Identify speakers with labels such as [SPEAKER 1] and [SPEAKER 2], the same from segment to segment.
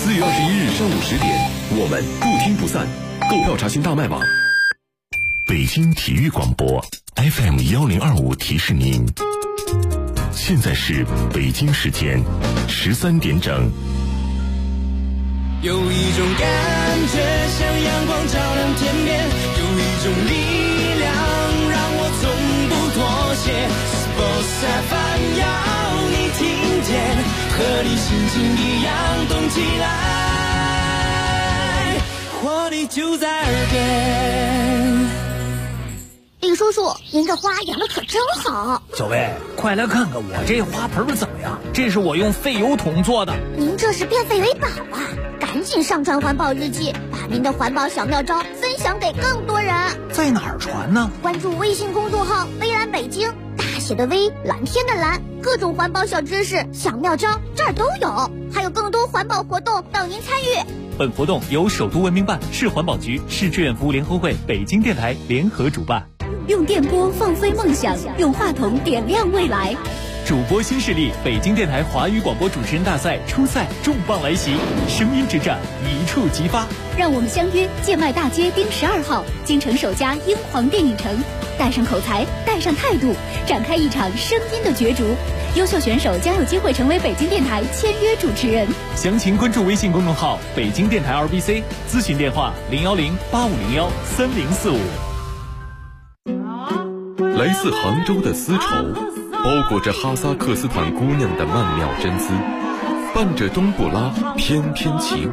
[SPEAKER 1] 4月21日上午10点，我们不听不散。购票查询大麦网。
[SPEAKER 2] 北京体育广播 FM1025提示您，现在是北京时间13点整。
[SPEAKER 3] 有一种感觉像阳光照亮天边，有一种力量让我从不妥协。Sports FM 要你听见，和你心情一样动起来，活力就在耳边。
[SPEAKER 4] 李叔叔，您这花养的可真好。
[SPEAKER 5] 小薇，快来看看我这花盆怎么样？这是我用废油桶做的。
[SPEAKER 4] 您这是变废为宝啊！赶紧上传环保日记，把您的环保小妙招分享给更多人。
[SPEAKER 5] 在哪儿传呢？
[SPEAKER 4] 关注微信公众号微蓝北京，大写的微，蓝天的蓝，各种环保小知识、小妙招这儿都有，还有更多环保活动等您参与。
[SPEAKER 6] 本活动由首都文明办、市环保局、市志愿服务联合会、北京电台联合主办。
[SPEAKER 7] 用电波放飞梦想，用话筒点亮未来。
[SPEAKER 6] 主播新势力，北京电台华语广播主持人大赛初赛重磅来袭，声音之战一触即发。
[SPEAKER 7] 让我们相约建外大街丁12号，京城首家英皇电影城，带上口才，带上态度，展开一场声音的角逐。优秀选手将有机会成为北京电台签约主持人。
[SPEAKER 6] 详情关注微信公众号北京电台 RBC， 咨询电话010-8501-3045。
[SPEAKER 1] 来自杭州的丝绸，包裹着哈萨克斯坦姑娘的曼妙真姿，伴着冬不拉翩翩起舞。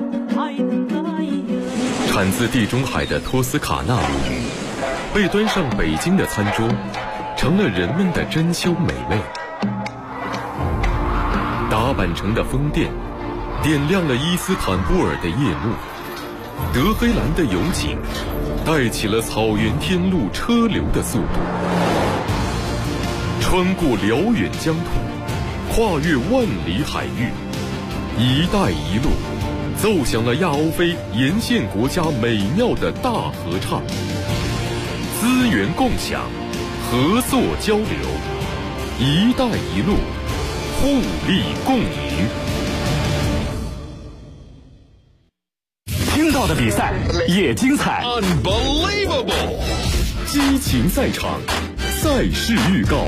[SPEAKER 1] 产自地中海的托斯卡纳鲈鱼，被端上北京的餐桌，成了人们的珍馐美味。打扮成的风电，点亮了伊斯坦布尔的夜幕。德黑兰的油井，带起了草原天路车流的速度。穿过辽远疆土，跨越万里海域，一带一路奏响了亚欧非沿线国家美妙的大合唱。资源共享，合作交流，一带一路，互利共赢。
[SPEAKER 6] 听到的比赛也精彩
[SPEAKER 1] Unbelievable， 激情赛场，赛事预告。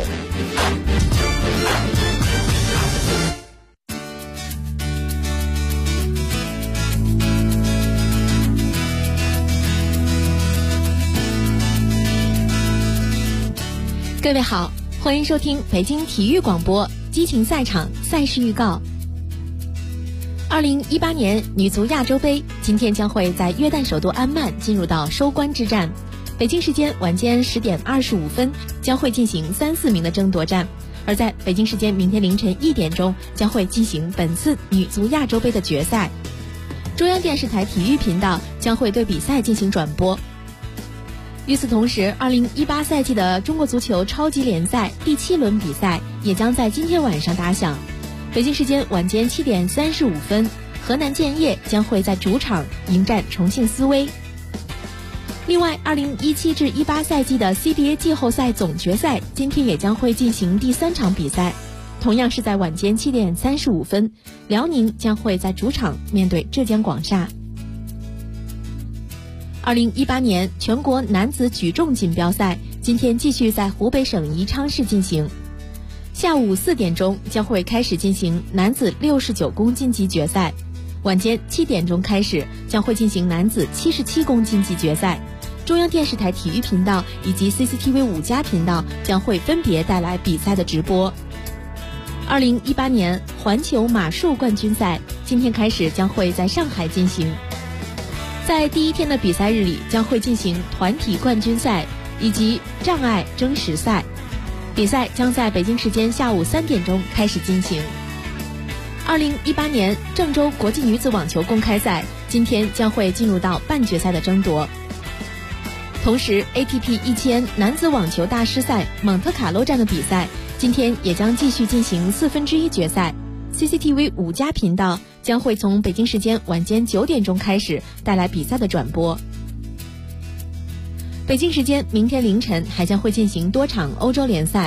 [SPEAKER 8] 各位好，欢迎收听北京体育广播激情赛场赛事预告。2018年女足亚洲杯今天将会在约旦首都安曼进入到收官之战。北京时间晚间10点25分将会进行3、4名的争夺战，而在北京时间明天凌晨1点钟将会进行本次女足亚洲杯的决赛。中央电视台体育频道将会对比赛进行转播。与此同时，2018赛季的中国足球超级联赛第7轮比赛也将在今天晚上打响。北京时间晚间7点35分，河南建业将会在主场迎战重庆斯威。另外，2017至18赛季的 CBA 季后赛总决赛今天也将会进行第3场比赛，同样是在晚间7点35分，辽宁将会在主场面对浙江广厦。2018年全国男子举重锦标赛今天继续在湖北省宜昌市进行。下午4点钟将会开始进行男子69公斤级决赛，晚间7点钟开始将会进行男子77公斤级决赛。中央电视台体育频道以及 CCTV 5+频道将会分别带来比赛的直播。2018年环球马术冠军赛今天开始将会在上海进行。在第一天的比赛日里将会进行团体冠军赛以及障碍争实赛，比赛将在北京时间下午3点钟开始进行。2018年郑州国际女子网球公开赛今天将会进入到半决赛的争夺。同时 ATP 1000男子网球大师赛蒙特卡洛站的比赛今天也将继续进行1/4决赛。CCTV 5+频道将会从北京时间晚间9点钟开始带来比赛的转播。北京时间明天凌晨还将会进行多场欧洲联赛，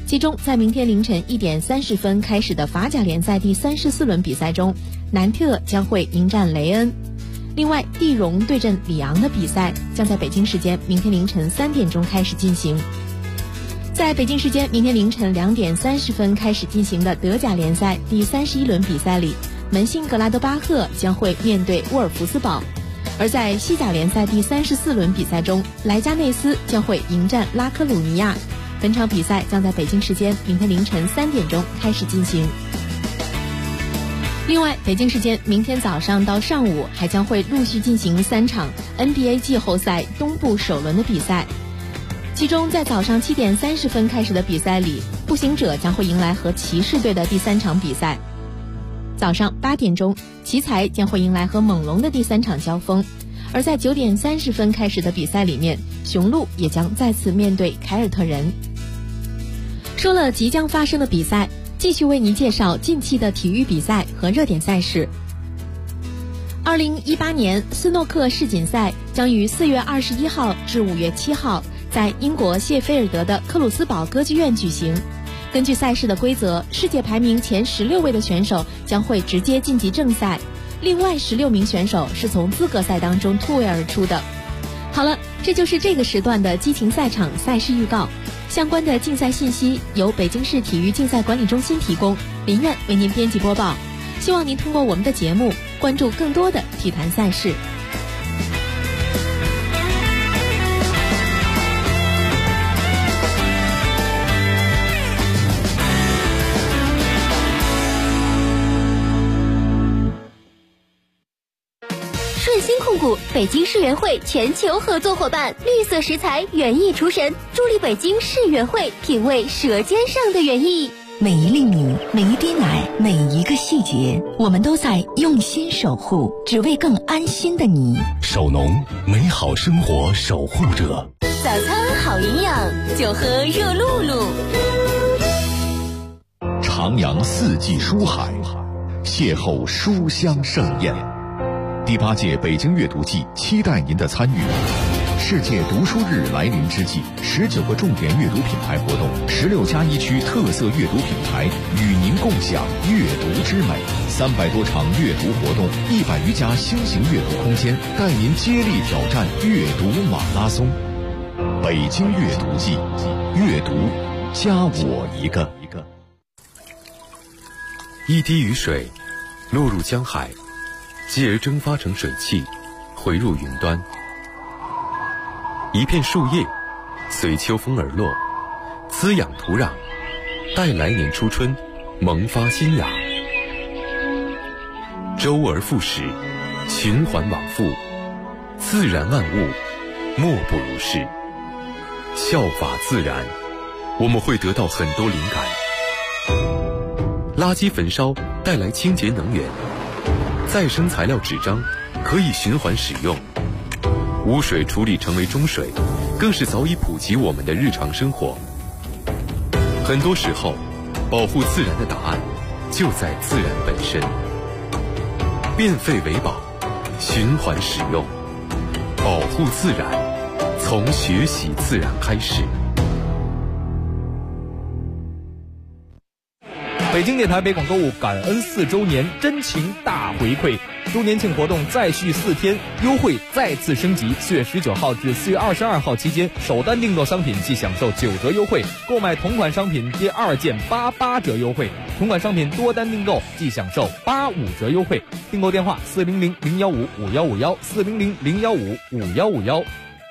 [SPEAKER 8] 其中在明天凌晨1点30分开始的法甲联赛第34轮比赛中，南特将会迎战雷恩。另外，蒂荣对阵里昂的比赛将在北京时间明天凌晨3点钟开始进行。在北京时间明天凌晨2点30分开始进行的德甲联赛第31轮比赛里，门兴格拉德巴赫将会面对沃尔夫斯堡。而在西甲联赛第34轮比赛中，莱加内斯将会迎战拉科鲁尼亚。本场比赛将在北京时间明天凌晨3点钟开始进行。另外，北京时间明天早上到上午还将会陆续进行3场 NBA 季后赛东部首轮的比赛。其中，在早上7点30分开始的比赛里，步行者将会迎来和骑士队的第3场比赛。早上8点钟，奇才将会迎来和猛龙的第3场交锋。而在9点30分开始的比赛里面，雄鹿也将再次面对凯尔特人。说了即将发生的比赛，继续为您介绍近期的体育比赛和热点赛事。2018年斯诺克世锦赛将于4月21号至5月7号在英国谢菲尔德的克鲁斯堡歌剧院举行。根据赛事的规则，世界排名前16位的选手将会直接晋级正赛，另外16名选手是从资格赛当中突围而出的。好了，这就是这个时段的激情赛场赛事预告。相关的竞赛信息由北京市体育竞赛管理中心提供，林苑为您编辑播报。希望您通过我们的节目关注更多的体坛赛事。
[SPEAKER 7] 顺心控股，北京世园会全球合作伙伴，绿色食材，园艺厨神，助力北京世园会品味舌尖上的园艺。
[SPEAKER 9] 每一粒米，每一滴奶，每一个细节，我们都在用心守护，只为更安心的你。
[SPEAKER 2] 守农，美好生活守护者。
[SPEAKER 7] 早餐好营养，就喝热露露。
[SPEAKER 2] 徜徉四季书海，邂逅书香盛宴。第8届北京阅读季期待您的参与。世界读书日来临之际，19个重点阅读品牌活动，16+1区特色阅读品牌与您共享阅读之美，300多场阅读活动，100余家新型阅读空间，带您接力挑战阅读马拉松。北京阅读季，阅读加我一个。
[SPEAKER 1] 一滴雨水落入江海，继而蒸发成水汽，回入云端。一片树叶随秋风而落，滋养土壤，待来年初春萌发新芽。周而复始，循环往复，自然万物莫不如是。效法自然，我们会得到很多灵感。垃圾焚烧带来清洁能源，再生材料纸张可以循环使用，污水处理成为中水，更是早已普及我们的日常生活。很多时候，保护自然的答案就在自然本身。变废为宝，循环使用，保护自然，从学习自然开始。
[SPEAKER 5] 北京电台北广购物感恩4周年真情大回馈，周年庆活动再续4天，优惠再次升级。4月19号至4月22号期间，首单订购商品即享受9折优惠，购买同款商品第2件88折优惠，同款商品多单订购即享受85折优惠。订购电话400-015-5151，400-015-5151。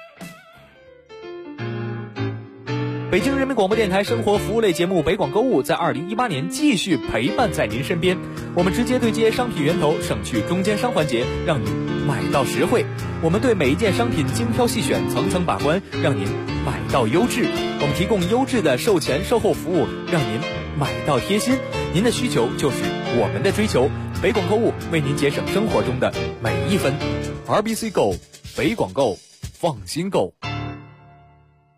[SPEAKER 5] 北京人民广播电台生活服务类节目《北广购物》在2018年继续陪伴在您身边。我们直接对接商品源头，省去中间商环节，让您买到实惠。我们对每一件商品精挑细选，层层把关，让您买到优质。我们提供优质的售前售后服务，让您买到贴心。您的需求就是我们的追求。北广购物为您节省生活中的每一分。RBC Go， 北广购，放心购。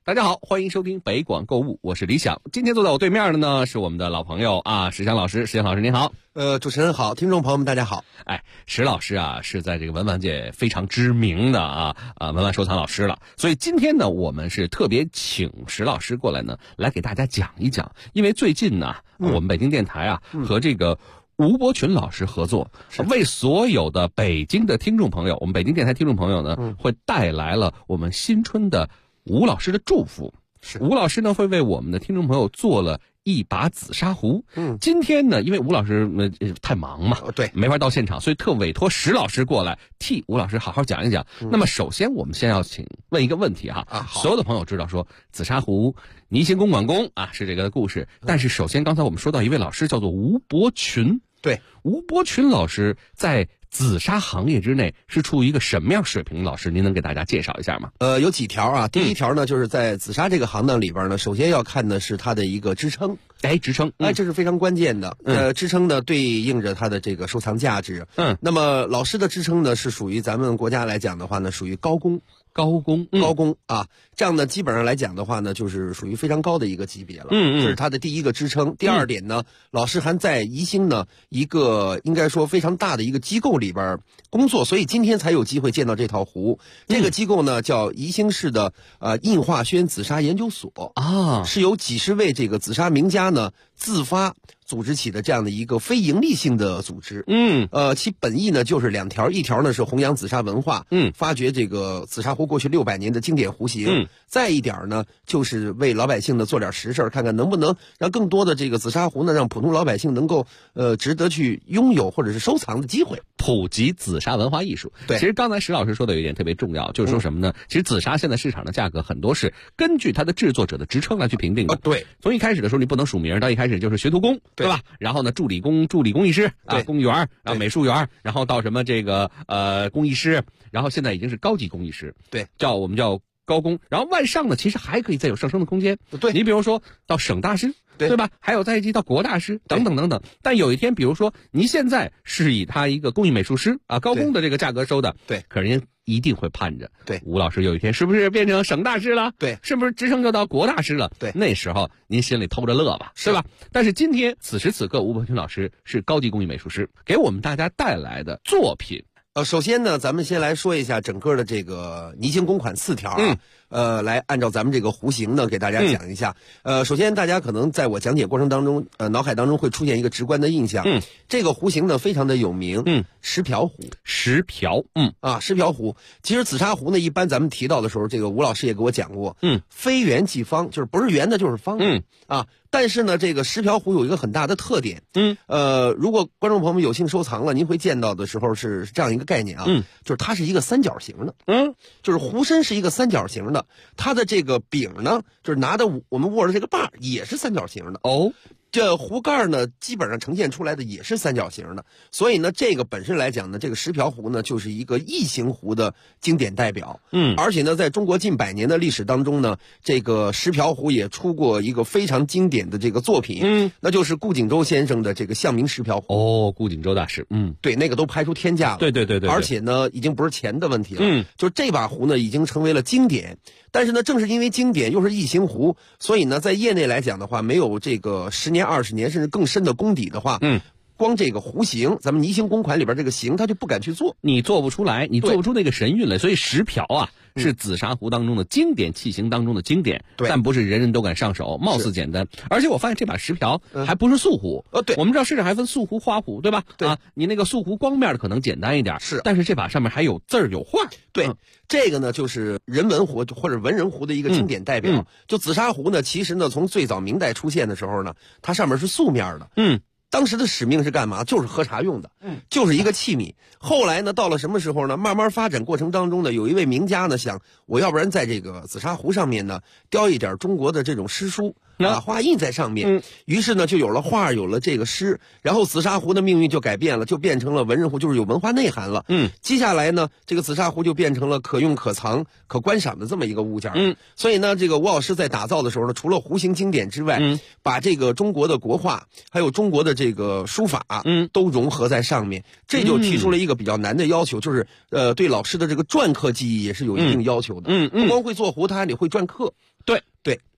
[SPEAKER 10] 大家好，欢迎收听北广购物，我是李想。今天坐在我对面的呢是我们的老朋友啊，石强老师。石强老师您好。
[SPEAKER 11] 主持人好，听众朋友们大家好。
[SPEAKER 10] 石老师啊是在这个文玩界非常知名的文玩收藏老师了，所以今天呢我们是特别请石老师过来呢来给大家讲一讲，因为最近呢我们北京电台和这个吴伯群老师合作，为所有的北京的听众朋友，我们北京电台听众朋友呢会带来了我们新春的吴老师的祝福。吴老师呢会为我们的听众朋友做了一把紫砂壶。今天呢因为吴老师太忙嘛，
[SPEAKER 11] 对，
[SPEAKER 10] 没法到现场，所以特委托石老师过来替吴老师好好讲一讲。那么首先我们先要问一个问题所有的朋友知道说紫砂壶倪兴公馆工是这个故事，但是首先刚才我们说到一位老师叫做吴伯群。
[SPEAKER 11] 对，
[SPEAKER 10] 吴伯群老师在紫砂行业之内是处于一个什么样水平？老师您能给大家介绍一下吗？
[SPEAKER 11] 有几条第一条呢就是在紫砂这个行当里边呢，首先要看的是它的一个支撑。
[SPEAKER 10] 支撑
[SPEAKER 11] 这是非常关键的。支撑呢对应着它的这个收藏价值。那么老师的支撑呢是属于咱们国家来讲的话呢属于高工这样呢基本上来讲的话呢就是属于非常高的一个级别了。这是它的第一个支撑。第二点呢，老师还在宜兴呢一个应该说非常大的一个机构里边工作，所以今天才有机会见到这套壶。这个机构呢叫宜兴市的印化轩紫砂研究所是由几十位这个紫砂名家呢自发组织起的这样的一个非盈利性的组织。其本意呢就是两条，一条呢是弘扬紫砂文化，发掘这个紫砂壶过去600年的经典壶型，再一点呢就是为老百姓呢做点实事，看看能不能让更多的这个紫砂壶呢让普通老百姓能够值得去拥有或者是收藏的机会，
[SPEAKER 10] 普及紫砂文化艺术。
[SPEAKER 11] 对，
[SPEAKER 10] 其实刚才石老师说的有一点特别重要，就是说什么呢？其实紫砂现在市场的价格很多是根据它的制作者的职称来去评定的。
[SPEAKER 11] 对，
[SPEAKER 10] 从一开始的时候你不能署名，到一开始就是学徒工，对吧？然后呢助理工艺师工艺员，然后美术员，然后到什么这个工艺师，然后现在已经是高级工艺师，
[SPEAKER 11] 对，
[SPEAKER 10] 我们叫高工。然后往上呢其实还可以再有上升的空间。
[SPEAKER 11] 对，
[SPEAKER 10] 你比如说到省大师，对吧？还有再一级到国大师等等等等。但有一天比如说您现在是以他一个工艺美术师高工的这个价格收的，
[SPEAKER 11] 对，
[SPEAKER 10] 可是人家一定会盼着，
[SPEAKER 11] 对，
[SPEAKER 10] 吴老师有一天是不是变成省大师了？
[SPEAKER 11] 对，
[SPEAKER 10] 是不是职称就到国大师了？
[SPEAKER 11] 对，
[SPEAKER 10] 那时候您心里偷着乐吧，对吧？但是今天此时此刻，吴伯群老师是高级工艺美术师，给我们大家带来的作品。
[SPEAKER 11] 首先呢，咱们先来说一下整个的这个倪兴公款4条来按照咱们这个壶型呢给大家讲一下。首先大家可能在我讲解过程当中脑海当中会出现一个直观的印象。这个壶型呢非常的有名。石瓢壶。石瓢壶。其实紫砂壶呢一般咱们提到的时候，这个吴老师也给我讲过，非圆即方，就是不是圆的就是方。但是呢这个石瓢壶有一个很大的特点。如果观众朋友们有幸收藏了，您会见到的时候是这样一个概念就是它是一个三角形的。就是壶身是一个三角形的，它的这个柄呢就是拿的我们握着这个把也是三角形的。这壶盖呢基本上呈现出来的也是三角形的，所以呢这个本身来讲呢，这个石瓢壶呢就是一个异形壶的经典代表。而且呢在中国近100年的历史当中呢，这个石瓢壶也出过一个非常经典的这个作品。那就是顾景舟先生的这个象名石瓢壶。
[SPEAKER 10] 顾景舟大师。
[SPEAKER 11] 对，那个都拍出天价了。
[SPEAKER 10] 对，
[SPEAKER 11] 而且呢已经不是钱的问题了。就这把壶呢已经成为了经典。但是呢正是因为经典又是异形壶，所以呢在业内来讲的话，没有这个10年20年甚至更深的功底的话，光这个壶型，咱们倪兴公款里边这个型他就不敢去做，
[SPEAKER 10] 你做不出来，你做不出那个神韵来。所以石瓢是紫砂壶当中的经典器型当中的经典，但不是人人都敢上手，貌似简单。而且我发现这把石瓢还不是素壶。
[SPEAKER 11] 对，
[SPEAKER 10] 我们知道市场还分素壶花壶，对吧？
[SPEAKER 11] 对
[SPEAKER 10] 你那个素壶光面的可能简单一点，
[SPEAKER 11] 是，
[SPEAKER 10] 但是这把上面还有字儿有画。
[SPEAKER 11] 对，这个呢就是人文壶或者文人壶的一个经典代表。就紫砂壶呢其实呢从最早明代出现的时候呢，它上面是素面的。当时的使命是干嘛？就是喝茶用的，就是一个器皿。后来呢，到了什么时候呢？慢慢发展过程当中呢，有一位名家呢想，我要不然在这个紫砂壶上面呢雕一点中国的这种诗书画印在上面。于是呢就有了画，有了这个诗，然后紫砂壶的命运就改变了，就变成了文人壶，就是有文化内涵了。接下来呢，这个紫砂壶就变成了可用可藏可观赏的这么一个物件。所以呢，这个吴老师在打造的时候呢，除了壶型经典之外，把这个中国的国画还有中国的这个书法都融合在上面。这就提出了一个比较难的要求，就是对老师的这个篆刻技艺也是有一定要求的。不光会做壶，他还得会篆刻。
[SPEAKER 10] 对，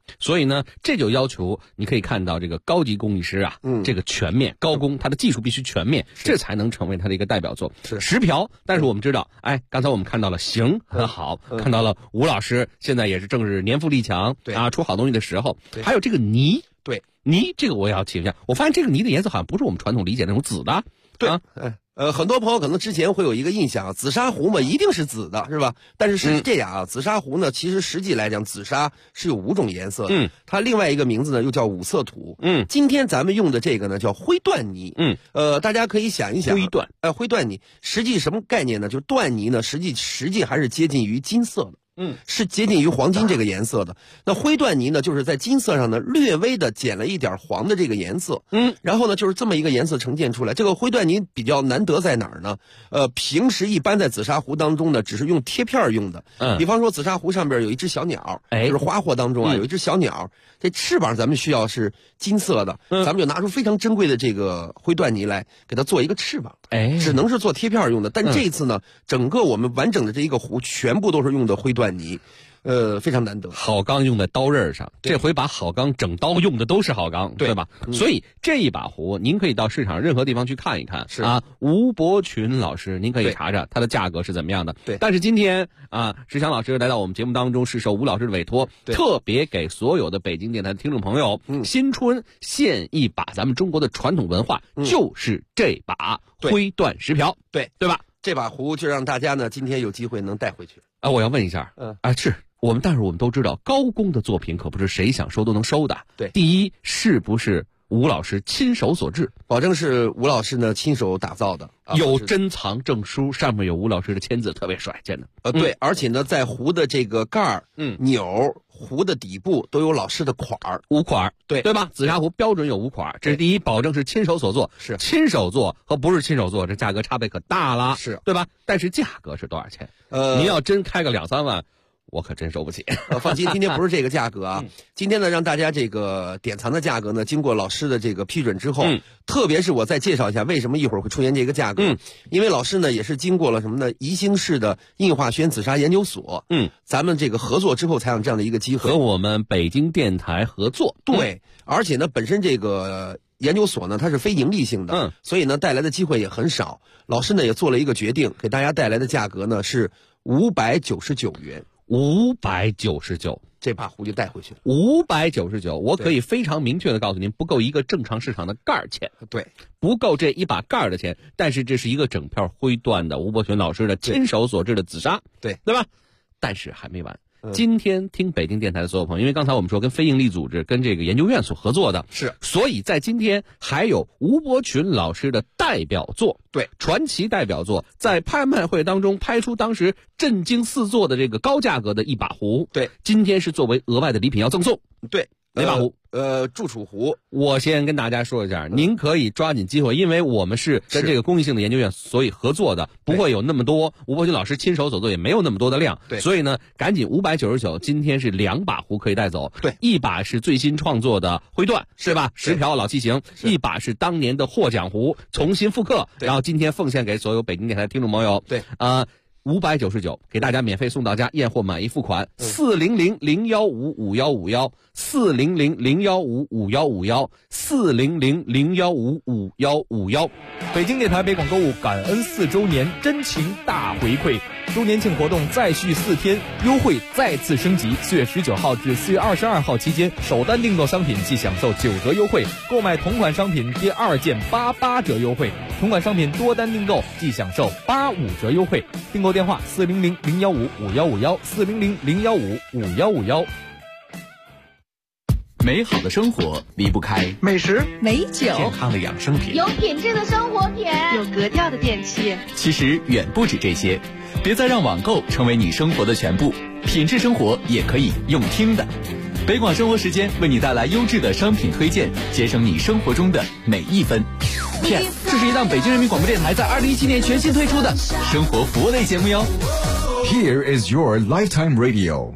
[SPEAKER 10] 所以呢，这就要求你可以看到这个高级工艺师啊，这个全面高工，他的技术必须全面，这才能成为他的一个代表作。石瓢，但是我们知道，刚才我们看到了形很好，看到了吴老师现在也是正是年富力强啊，出好东西的时候。还有这个泥，泥这个我也要请一下，我发现这个泥的颜色好像不是我们传统理解那种紫的。
[SPEAKER 11] 很多朋友可能之前会有一个印象，紫砂壶嘛一定是紫的，是吧？但是是这样啊，紫砂壶呢，其实实际来讲，紫砂是有5种颜色的。它另外一个名字呢又叫五色土。今天咱们用的这个呢叫灰缎泥。大家可以想一想，灰缎泥实际什么概念呢？就是缎泥呢，实际还是接近于金色的。是接近于黄金这个颜色的。那灰缎泥呢，就是在金色上呢略微的减了一点黄的这个颜色。然后呢，就是这么一个颜色呈现出来。这个灰缎泥比较难得在哪儿呢？平时一般在紫砂壶当中呢，只是用贴片用的。比方说紫砂壶上边有一只小鸟，就是花火当中啊有一只小鸟，这翅膀咱们需要是金色的，咱们就拿出非常珍贵的这个灰缎泥来给它做一个翅膀。只能是做贴片用的。但这次呢，整个我们完整的这一个壶全部都是用的灰缎泥。非常难得。好钢用在刀刃上，这回把好钢整刀用的都是好钢，对吧？所以这一把壶，您可以到市场任何地方去看一看。是啊，吴伯群老师，您可以查查它的价格是怎么样的。对。但是今天啊，石强老师来到我们节目当中，是受吴老师的委托，特别给所有的北京电台的听众朋友，新春献一把咱们中国的传统文化，就是这把灰缎石瓢，对吧？这把壶就让大家呢今天有机会能带回去。我要问一下，但是我们都知道，高工的作品可不是谁想收都能收的。对，第一，是不是吴老师亲手所制？保证是吴老师呢亲手打造的，有珍藏证书，上面有吴老师的签字，特别帅，真的。对，而且呢，在壶的这个盖儿、钮、壶的底部都有老师的款儿，5款，对吧？紫砂壶标准有5款，这是第一，保证是亲手所做。是亲手做和不是亲手做，这价格差别可大了，是对吧？但是价格是多少钱？您要真开个2、3万。我可真收不起。放心，今天不是这个价格啊。今天呢，让大家这个典藏的价格呢，经过老师的这个批准之后，特别是我再介绍一下为什么一会儿会出现这个价格。因为老师呢也是经过了什么呢？宜兴市的印化轩紫砂研究所，咱们这个合作之后才有这样的一个机会，和我们北京电台合作。对，而且呢，本身这个研究所呢，它是非盈利性的，所以呢，带来的机会也很少。老师呢也做了一个决定，给大家带来的价格呢是599元。599，这把壶就带回去了。599，我可以非常明确的告诉您，不够一个正常市场的盖儿钱。对，不够这一把盖儿的钱。但是这是一个整片灰缎的吴伯群老师的亲手所制的紫砂，对吧？但是还没完。今天听北京电台的所有朋友，因为刚才我们说跟非营利组织、跟这个研究院所合作的，是，所以在今天还有吴伯群老师的代表作，对，传奇代表作，在拍卖会当中拍出当时震惊四座的这个高价格的一把壶，对，今天是作为额外的礼品要赠送，对，哪把壶？祝楚壶。我先跟大家说一下，您可以抓紧机会，因为我们是跟这个公益性的研究院所以合作的，不会有那么多吴伯群老师亲手所做，也没有那么多的量，对，所以呢，赶紧599，今天是2把壶可以带走，对，一把是最新创作的灰缎，是吧？石瓢老器型，一把是当年的获奖壶，重新复刻，然后今天奉献给所有北京电台的听众朋友，对，599给大家免费送到家，验货满意付款，400-015-5151 400-015-5151 400-015-5151。
[SPEAKER 5] 北京电台北广购物感恩4周年真情大回馈，周年庆活动再续4天，优惠再次升级。4月19号至4月22号期间，首单订购商品即享受9折优惠，购买同款商品第2件88折优惠，同款商品多单订购即享受85折优惠。订购电话400-015-5151 400-015-5151。
[SPEAKER 6] 美好的生活离不开
[SPEAKER 12] 美食、
[SPEAKER 9] 美酒、
[SPEAKER 6] 健康的养生品、
[SPEAKER 4] 有品质的生活品、
[SPEAKER 9] 有格调的电器。
[SPEAKER 6] 其实远不止这些，别再让网购成为你生活的全部，品质生活也可以用听的。北广生活时间为你带来优质的商品推荐，节省你生活中的每一分。这是一档北京人民广播电台在2017年全新推出的生活服务类节目哟。
[SPEAKER 2] Here is your lifetime radio。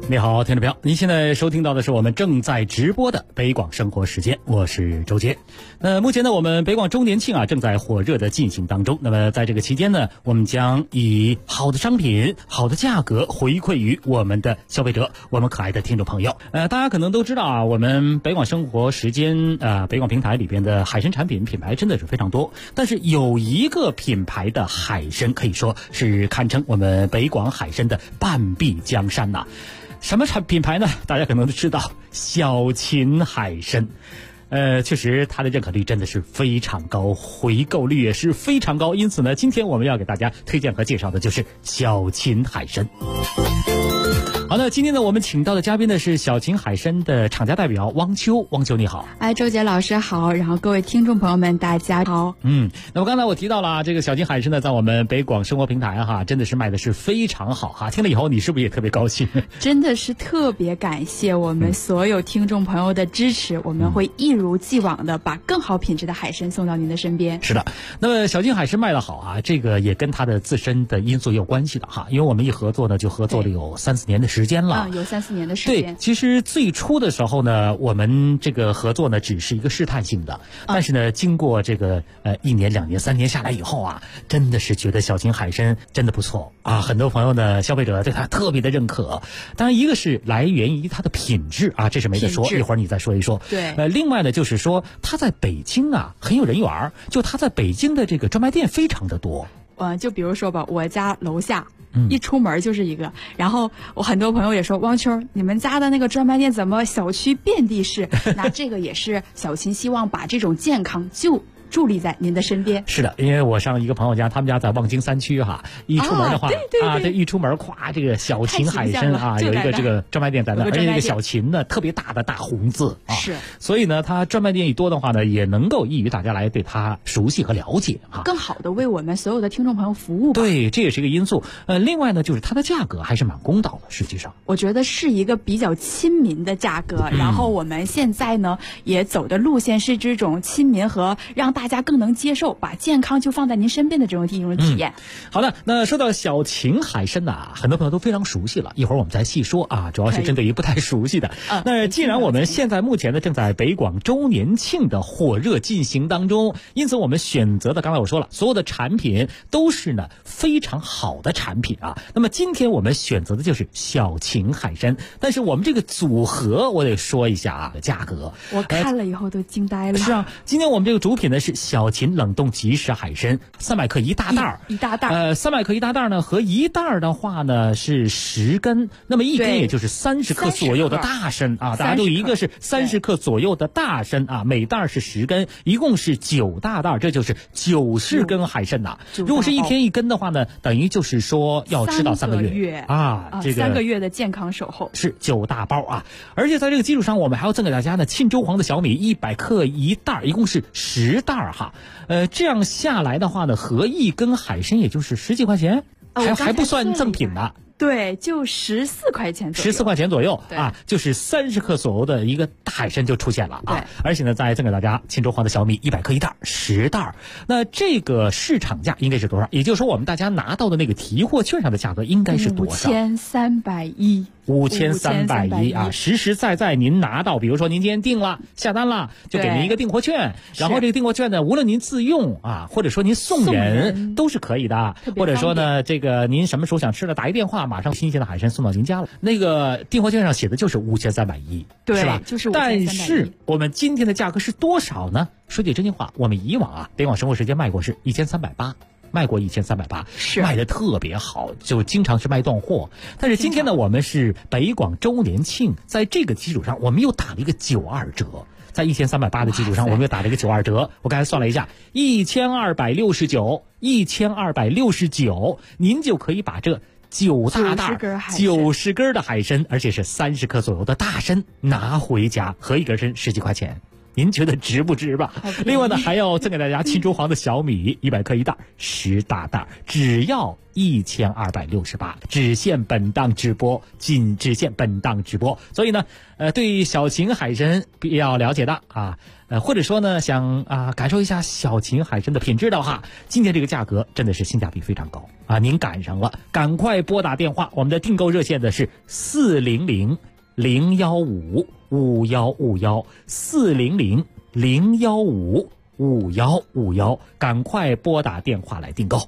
[SPEAKER 12] 你好，听众朋友，您现在收听到的是我们正在直播的北广生活时间，我是周杰。目前呢，我们北广周年庆啊正在火热的进行当中。那么在这个期间呢，我们将以好的商品、好的价格回馈于我们的消费者，我们可爱的听众朋友。大家可能都知道啊，我们北广生活时间北广平台里边的海参产品品牌真的是非常多，但是有一个品牌的海参可以说是堪称我们北广海参的半壁江山呐。什么品牌呢？大家可能都知道，小秦海参。确实它的认可率真的是非常高，回购率也是非常高，因此呢，今天我们要给大家推荐和介绍的就是小秦海参。好，那今天呢，我们请到的嘉宾呢是小秦海参的厂家代表汪秋。汪秋你好。
[SPEAKER 13] 周杰老师好，然后各位听众朋友们大家好。
[SPEAKER 12] 那么刚才我提到了这个小秦海参呢，在我们北广生活平台哈，真的是卖的是非常好哈。听了以后你是不是也特别高兴？
[SPEAKER 13] 真的是特别感谢我们所有听众朋友的支持，我们会一如既往的把更好品质的海参送到您的身边。
[SPEAKER 12] 是的，那么小秦海参卖得好啊，这个也跟它的自身的因素有关系的哈，因为我们一合作呢就合作了有3-4年的时间了。
[SPEAKER 13] 有3-4年的时间。
[SPEAKER 12] 对，其实最初的时候呢，我们这个合作呢只是一个试探性的，但是呢，经过这个1年、2年、3年下来以后啊，真的是觉得小秦海参真的不错啊，很多朋友呢，消费者对它特别的认可。当然，一个是来源于它的品质啊，这是没得说，一会儿你再说一说。
[SPEAKER 13] 对。
[SPEAKER 12] 另外呢，就是说它在北京啊很有人缘，就它在北京的这个专卖店非常的多。
[SPEAKER 13] 就比如说吧，我家楼下。一出门就是一个，然后我很多朋友也说，汪秋，你们家的那个专卖店怎么小区遍地是？那这个也是小秦希望把这种健康就伫立在您的身边。
[SPEAKER 12] 是的，因为我上一个朋友家，他们家在望京3区哈，一出门的话
[SPEAKER 13] 对，
[SPEAKER 12] 一出门咵，这个小秦海参啊，有一个这个专卖店在那，而且这个小秦呢特别大的大红字啊，
[SPEAKER 13] 是，
[SPEAKER 12] 所以呢，它专卖店一多的话呢，也能够易于大家来对它熟悉和了解啊，
[SPEAKER 13] 更好的为我们所有的听众朋友服务吧。
[SPEAKER 12] 对，这也是一个因素。另外呢，就是它的价格还是蛮公道的，实际上
[SPEAKER 13] 我觉得是一个比较亲民的价格。然后我们现在呢也走的路线是这种亲民和让大家更能接受，把健康就放在您身边的这种体验。
[SPEAKER 12] 好的，那说到小秦海参呐，很多朋友都非常熟悉了，一会儿我们再细说啊，主要是针对于不太熟悉的。那既然我们现在目前呢正在北广周年庆的火热进行当中，因此我们选择的刚才我说了，所有的产品都是呢非常好的产品啊。那么今天我们选择的就是小秦海参，但是我们这个组合我得说一下啊，价格
[SPEAKER 13] 我看了以后都惊呆了。
[SPEAKER 12] 是啊，今天我们这个主品呢是小秦冷冻即食海参，300克一大袋
[SPEAKER 13] 一大袋
[SPEAKER 12] ，300克一大袋呢，和一袋的话呢是10根，那么一根也就是30克左右的大参啊，大家都一个是30克左右的大参啊，每袋是10根，一共是9大袋，这就是90根海参呐。如果是1天1根的话呢，等于就是说要吃到3个月啊，这个
[SPEAKER 13] 3个月的健康守候
[SPEAKER 12] 是9大包啊，而且在这个基础上，我们还要赠给大家呢沁州黄的小米100克一袋，一共是10袋哈。这样下来的话呢，合1根海参也就是10几块钱，还不算赠品呢。
[SPEAKER 13] 对，就14块钱左右
[SPEAKER 12] ，14块钱左右啊，就是30克左右的一个大海参就出现了啊！而且呢，再赠给大家沁州黄的小米100克一袋，10袋。那这个市场价应该是多少？也就是说，我们大家拿到的那个提货券上的价格应该是多少
[SPEAKER 13] ？5310。
[SPEAKER 12] 5310啊，实实在在您拿到，比如说您今天订了下单了，就给您一个订货券，然后这个订货券呢，无论您自用啊，或者说您送人都是可以的，或者说呢，这个您什么时候想吃了，打一电话，马上新鲜的海参送到您家了。那个订货券上写的就是5310，
[SPEAKER 13] 对，
[SPEAKER 12] 是吧？
[SPEAKER 13] 就是5310。
[SPEAKER 12] 但是我们今天的价格是多少呢？说句真心话，我们以往啊，北广生活时间卖过是1380。卖过1380，是卖的特别好，就经常是卖断货。但是今天呢，我们是北广周年庆，在这个基础上，我们又打了一个92折，在1380的基础上，我们又打了一个92折。我刚才算了一下，1269，您就可以把这9大袋90根的海参，而且是30克左右的大参拿回家，合一根参10几块钱。 您觉得值不值吧？另外呢，还要赠给大家青州黄的小米100克一袋，10大袋，只要1268，只限本档直播，仅只限本档直播。所以呢，对小秦海参比较了解的啊，或者说呢想感受一下小秦海参的品质的话，今天这个价格真的是性价比非常高啊！您赶上了，赶快拨打电话，我们的订购热线的是400-015-5151，400-015-5151，赶快拨打电话来订购。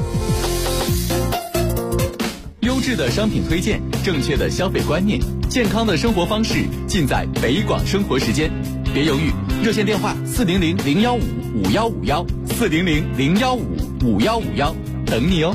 [SPEAKER 6] 优质的商品推荐，正确的消费观念，健康的生活方式，尽在北广生活时间。别犹豫，热线电话400-015-5151，400-015-5151，等你哦。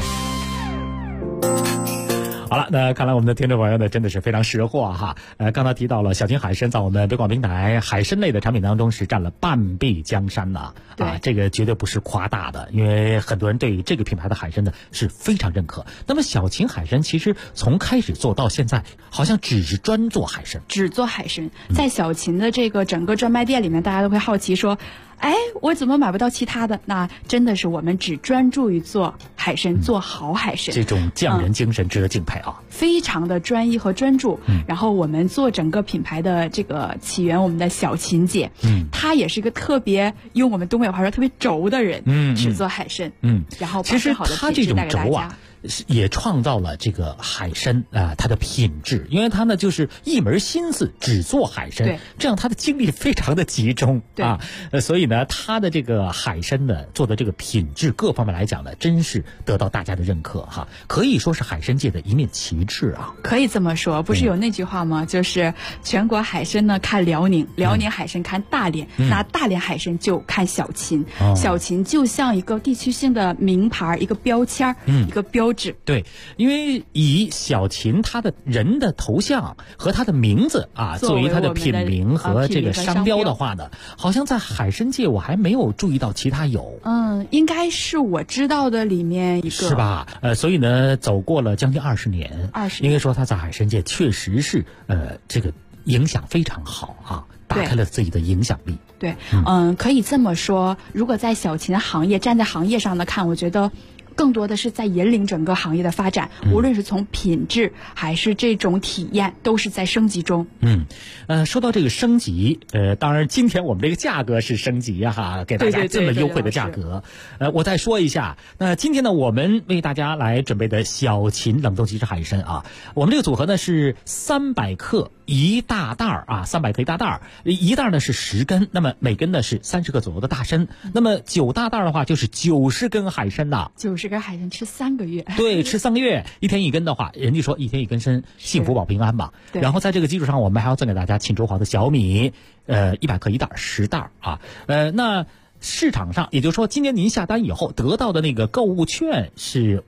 [SPEAKER 12] 好了，那看来我们的听众朋友呢真的是非常识货哈。刚才提到了小秦海参在我们北广平台海参类的产品当中是占了半壁江山呐，这个绝对不是夸大的，因为很多人对这个品牌的海参呢是非常认可。那么小秦海参其实从开始做到现在，好像只是专做海参，
[SPEAKER 13] 只做海参。在小秦的这个整个专卖店里面，大家都会好奇说，哎，我怎么买不到其他的？那真的是我们只专注于做海参，做好海参。
[SPEAKER 12] 这种匠人精神值得敬佩啊！
[SPEAKER 13] 非常的专一和专注。然后我们做整个品牌的这个起源，我们的小秦姐，她也是一个特别用我们东北话说特别轴的人，只做海参。然后
[SPEAKER 12] 其实她这种轴啊，也创造了这个海参它的品质，因为它呢就是一门心思只做海参，这样它的精力非常的集中所以呢它的这个海参呢做的这个品质各方面来讲呢，真是得到大家的认可哈，可以说是海参界的一面旗帜啊。
[SPEAKER 13] 可以这么说，不是有那句话吗？就是全国海参呢看辽宁，辽宁海参看大连，那大连海参就看小秦，小秦就像一个地区性的名牌，一个标签，一个标。
[SPEAKER 12] 对，因为以小秦他的人的头像和他的名字作为他的品名和这个商标的话呢，好像在海参界我还没有注意到其他有。
[SPEAKER 13] 应该是我知道的里面一个，
[SPEAKER 12] 是吧？所以呢，走过了将近20年，应该说他在海参界确实是这个影响非常好啊，打开了自己的影响力。
[SPEAKER 13] 对，可以这么说，如果在小秦行业站在行业上的看，我觉得更多的是在引领整个行业的发展，无论是从品质还是这种体验，都是在升级中。
[SPEAKER 12] 说到这个升级，当然今天我们这个价格是升级哈，给大家这么优惠的价格。我再说一下，那今天呢，我们为大家来准备的小秦冷冻即食海参啊，我们这个组合呢是300克一大袋300克一大袋，一袋呢是10根，那么每根呢是30克左右的大参，那么9大袋的话就是90根海参呐。
[SPEAKER 13] 90根海参吃3个月，
[SPEAKER 12] 对，吃3个月，1天1根的话，人家说1天1根参，幸福保平安嘛。然后在这个基础上，我们还要赠给大家青州黄的小米，100克一袋，10袋啊。那市场上，也就是说，今年您下单以后得到的那个购物券是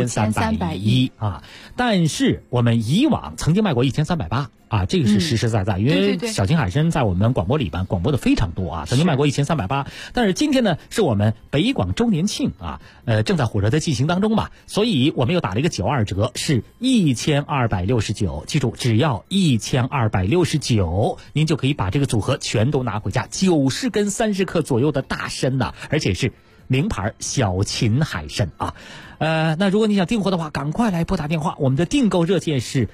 [SPEAKER 12] 5310啊，但是我们以往曾经卖过1380啊，这个是实实在在，因为小秦海参在我们广播里边广播的非常多啊，曾经卖过1380，但是今天呢是我们北广周年庆啊，正在火热的进行当中嘛，所以我们又打了一个92折，是1269，记住只要1269，您就可以把这个组合全都拿回家，90根30克左右的大参呐，而且是名牌小秦海参啊。那如果你想订货的话，赶快来拨打电话，我们的订购热线是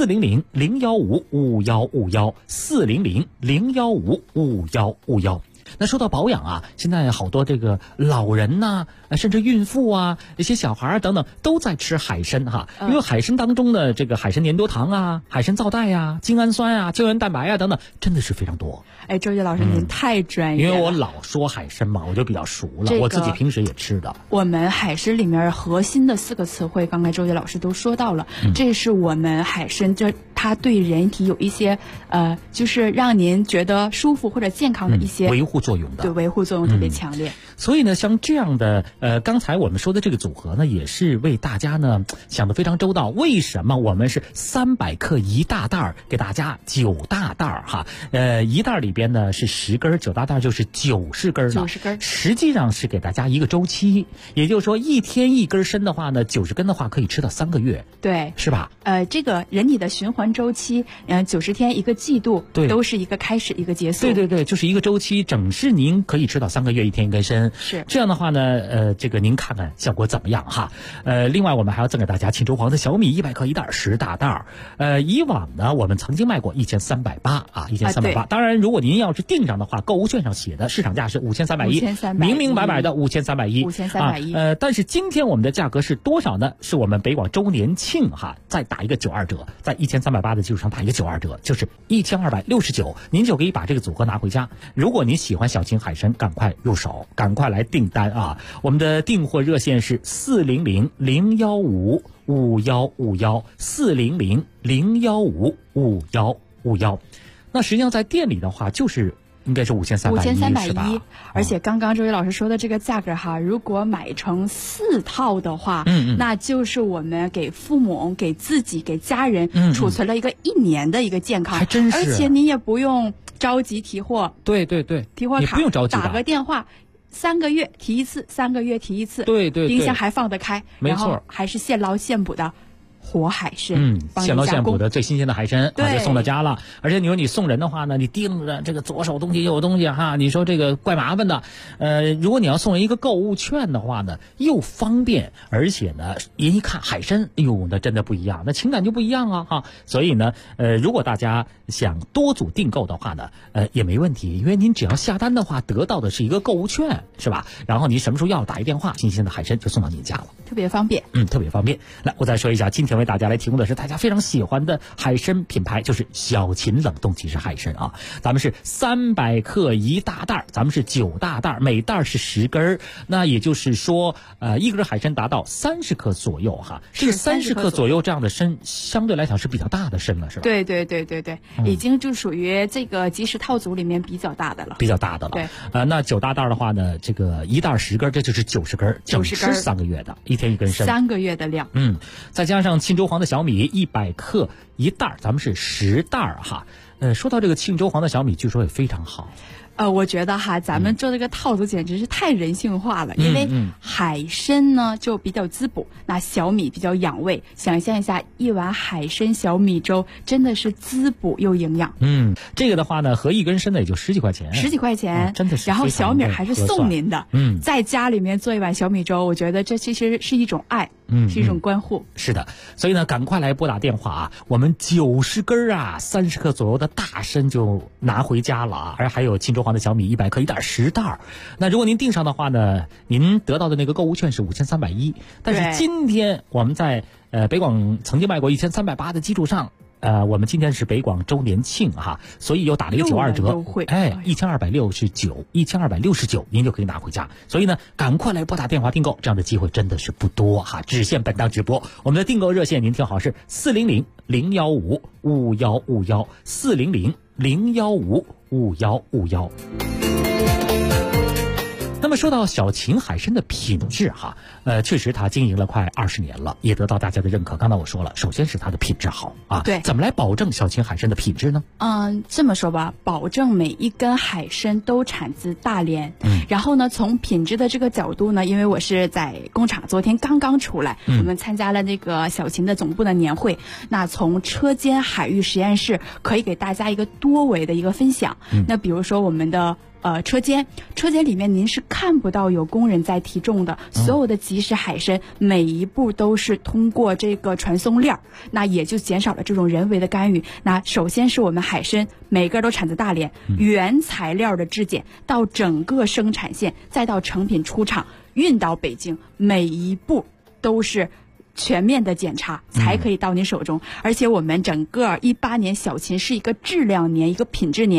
[SPEAKER 12] 400-015-5151，400-015-5151。那说到保养啊，现在好多这个老人呐，甚至孕妇啊，一些小孩等等都在吃海参哈，因为海参当中的这个海参粘多糖啊、海参皂苷啊、精氨酸啊、胶原蛋白啊等等，真的是非常多。
[SPEAKER 13] 哎，周杰老师您太专业了，
[SPEAKER 12] 因为我老说海参嘛，我就比较熟了，我自己平时也吃的。
[SPEAKER 13] 我们海参里面核心的4个词汇，刚才周杰老师都说到了，这是我们海参它对人体有一些就是让您觉得舒服或者健康的一些
[SPEAKER 12] 维护护作用的。
[SPEAKER 13] 对，维护作用特别强烈。
[SPEAKER 12] 所以呢，像这样的刚才我们说的这个组合呢，也是为大家呢想得非常周到。为什么我们是300克1大袋给大家9大袋哈？一袋里边呢是10根，9大袋就是90根了。
[SPEAKER 13] 90根，
[SPEAKER 12] 实际上是给大家一个周期，也就是说1天1根参的话呢，90根的话可以吃到3个月。
[SPEAKER 13] 对，
[SPEAKER 12] 是吧？
[SPEAKER 13] 这个人体的循环周期，90天一个季度，
[SPEAKER 12] 对，
[SPEAKER 13] 都是一个开始一个结束。
[SPEAKER 12] 对，就是一个周期，整是您可以吃到3个月1天1根参。
[SPEAKER 13] 是
[SPEAKER 12] 这样的话呢，这个您看看效果怎么样哈？另外我们还要赠给大家庆州黄的小米100克1袋10大袋。以往呢我们曾经卖过1380啊，1380。当然，如果您要是订上的话，购物券上写的市场价是5310，明明白白的5310。但是今天我们的价格是多少呢？是我们北广周年庆哈，再打一个92折，在1380的基础上打一个92折，就是1269，您就可以把这个组合拿回家。如果您喜欢小秦海参，赶快入手，赶快来订单啊！我们的订货热线是400-015-5151，400-015-5151。那实际上在店里的话，就是应该是5310是吧？
[SPEAKER 13] 而且刚刚周伟老师说的这个价格哈，如果买成4套的话，那就是我们给父母、给自己、给家人储存了一个1年的一个健康，
[SPEAKER 12] 还真是。
[SPEAKER 13] 而且你也不用着急提货，
[SPEAKER 12] 对，
[SPEAKER 13] 提货卡
[SPEAKER 12] 你不用着急，
[SPEAKER 13] 打个电话。3个月提一次，3个月提一次，
[SPEAKER 12] 对，
[SPEAKER 13] 冰箱还放得开，
[SPEAKER 12] 没错，
[SPEAKER 13] 然后还是现捞现捕的活海参，
[SPEAKER 12] 现捞现捕的最新鲜的海参，就送到家了。而且你说你送人的话呢，你盯着这个左手东西右手东西哈，你说这个怪麻烦的。如果你要送人一个购物券的话呢，又方便，而且呢，人一看海参，哎呦，那真的不一样，那情感就不一样啊哈。所以呢，如果大家想多组订购的话呢，也没问题，因为您只要下单的话，得到的是一个购物券，是吧？然后你什么时候要打一电话，新鲜的海参就送到您家了，
[SPEAKER 13] 特别方便。
[SPEAKER 12] 特别方便。来，我再说一下，今天为大家来提供的是大家非常喜欢的海参品牌，就是小秦冷冻即食海参啊。咱们是300克1大袋，咱们是9大袋，每袋是10根，那也就是说，一根海参达到30克左右哈。这个30克左右这样的参，相对来讲是比较大的参了，是吧？
[SPEAKER 13] 对，已经就属于这个即食套组里面比较大的了。
[SPEAKER 12] 对，那9大袋的话呢，这个一袋10根，这就是90根，整吃3个月的，1天1根参
[SPEAKER 13] ，3个月的量。
[SPEAKER 12] 再加上庆州黄的小米100克1袋，咱们是10袋哈。说到这个庆州黄的小米，据说也非常好。
[SPEAKER 13] 我觉得哈，咱们做这个套组简直是太人性化了，因为海参呢就比较滋补，那小米比较养胃。想象一下，一碗海参小米粥真的是滋补又营养。
[SPEAKER 12] 这个的话呢，合1根参呢也就10几块钱
[SPEAKER 13] ，10几块钱，
[SPEAKER 12] 真的是。
[SPEAKER 13] 然后小米还是送您的，在家里面做一碗小米粥，我觉得这其实是一种爱。是一种关护。
[SPEAKER 12] 是的，所以呢，赶快来拨打电话啊！我们90根啊，30克左右的大参就拿回家了啊！而还有庆州黄的小米100克1袋10袋。那如果您订上的话呢，您得到的那个购物券是5310。但是今天我们在北广曾经卖过1380的基础上。我们今天是北广周年庆哈，所以又打了一个92折，1269，您就可以拿回家。所以呢，赶快来拨打电话订购，这样的机会真的是不多哈，只限本档直播。我们的订购热线您听好是400-015-5151，400-015-5151。那么说到小秦海参的品质哈，确实它经营了快20年了，也得到大家的认可。刚才我说了，首先是它的品质好啊。
[SPEAKER 13] 对，
[SPEAKER 12] 怎么来保证小秦海参的品质呢？
[SPEAKER 13] 这么说吧，保证每一根海参都产自大连。然后呢，从品质的这个角度呢，因为我是在工厂，昨天刚刚出来，我们参加了那个小秦的总部的年会。那从车间海域实验室可以给大家一个多维的一个分享。那比如说我们的。车间里面您是看不到有工人在提重的，所有的即食海参每一步都是通过这个传送链，那也就减少了这种人为的干预。那首先是我们海参每个都产自大连，原材料的质检到整个生产线，再到成品出厂运到北京，每一步都是全面的检查才可以到您手中。而且我们整个18年小秦是一个质量年，一个品质年，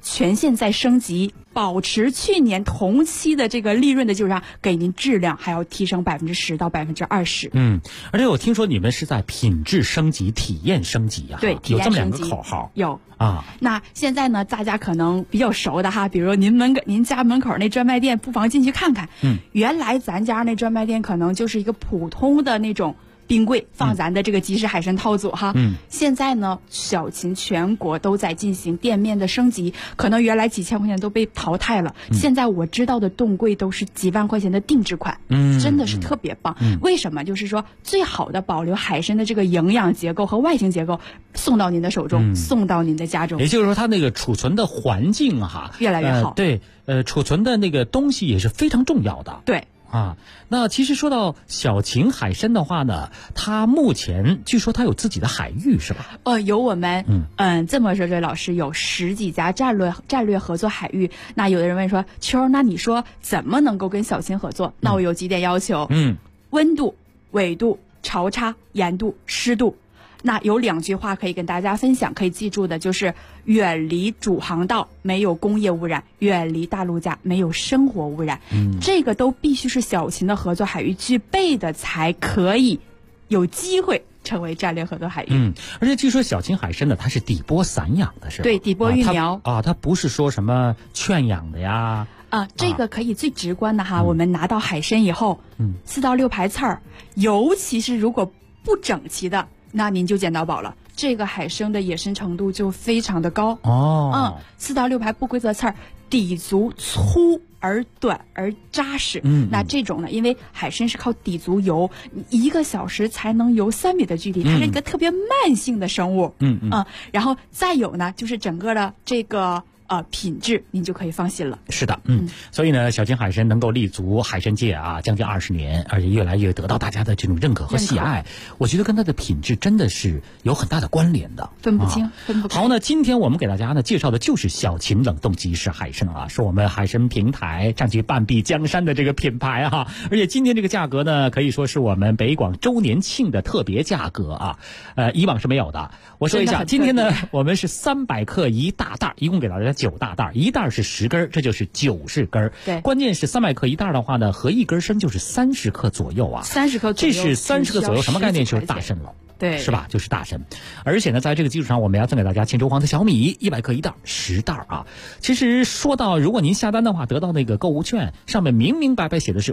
[SPEAKER 13] 全线在升级，保持去年同期的这个利润的基础上，给您质量还要提升10%到20%。
[SPEAKER 12] 而且我听说你们是在品质升级、体验升级啊，
[SPEAKER 13] 对，体验升级
[SPEAKER 12] 有这么两个口号。
[SPEAKER 13] 有
[SPEAKER 12] 啊。
[SPEAKER 13] 那现在呢，大家可能比较熟的哈，比如您家门口那专卖店，不妨进去看看。原来咱家那专卖店可能就是一个普通的那种冰柜，放咱的这个即食海参套组哈。现在呢，小秦全国都在进行店面的升级，可能原来几千块钱都被淘汰了。现在我知道的冻柜都是几万块钱的定制款，真的是特别棒。为什么？就是说最好的保留海参的这个营养结构和外形结构，送到您的手中，送到您的家中。
[SPEAKER 12] 也就是说，它那个储存的环境
[SPEAKER 13] 越来越好。
[SPEAKER 12] 对，储存的那个东西也是非常重要的。
[SPEAKER 13] 对。
[SPEAKER 12] 那其实说到小秦海参的话呢，它目前据说它有自己的海域是吧？
[SPEAKER 13] 有我们这么说，这老师有10几家战略合作海域。那有的人问说，秋，那你说怎么能够跟小秦合作？那我有几点要求，温度、纬度、潮差、盐度、湿度。那有2句话可以跟大家分享，可以记住的就是远离主航道，没有工业污染；远离大陆架，没有生活污染。这个都必须是小秦的合作海域具备的，才可以有机会成为战略合作海域。
[SPEAKER 12] 而且据说小秦海参呢，它是底波散养的，是吧？
[SPEAKER 13] 对，底波育苗
[SPEAKER 12] 它不是说什么圈养的呀。
[SPEAKER 13] 这个可以最直观的哈，我们拿到海参以后，4到6排刺儿，尤其是如果不整齐的，那您就捡到宝了。这个海参的野生程度就非常的高。4到6排不规则刺儿，底足粗而短而扎实。那这种呢，因为海参是靠底足游，1个小时才能游3米的距离，它是一个特别慢性的生物。然后再有呢，就是整个的这个品质，您就可以放心了。
[SPEAKER 12] 是的，所以呢，小秦海参能够立足海参界将近20年，而且越来越得到大家的这种认可和喜爱，我觉得跟它的品质真的是有很大的关联的，
[SPEAKER 13] 分不清，分不开。
[SPEAKER 12] 好，那今天我们给大家呢介绍的就是小秦冷冻即食海参是我们海参平台占据半壁江山的这个品牌而且今天这个价格呢，可以说是我们北广周年庆的特别价格以往是没有的。我说一下，今天呢，我们是300克1大袋，一共给大家9大袋，一袋是10根，这就是90根。
[SPEAKER 13] 对，
[SPEAKER 12] 关键是300克1袋的话呢，合一根参就是30克左右
[SPEAKER 13] 30克左右，
[SPEAKER 12] 这是30克左右，什么概念？就是大参了。
[SPEAKER 13] 对，
[SPEAKER 12] 是吧？就是大参。而且呢，在这个基础上，我们要赠给大家青州黄的小米100克1袋，10袋其实说到，如果您下单的话，得到那个购物券，上面明明白白写的是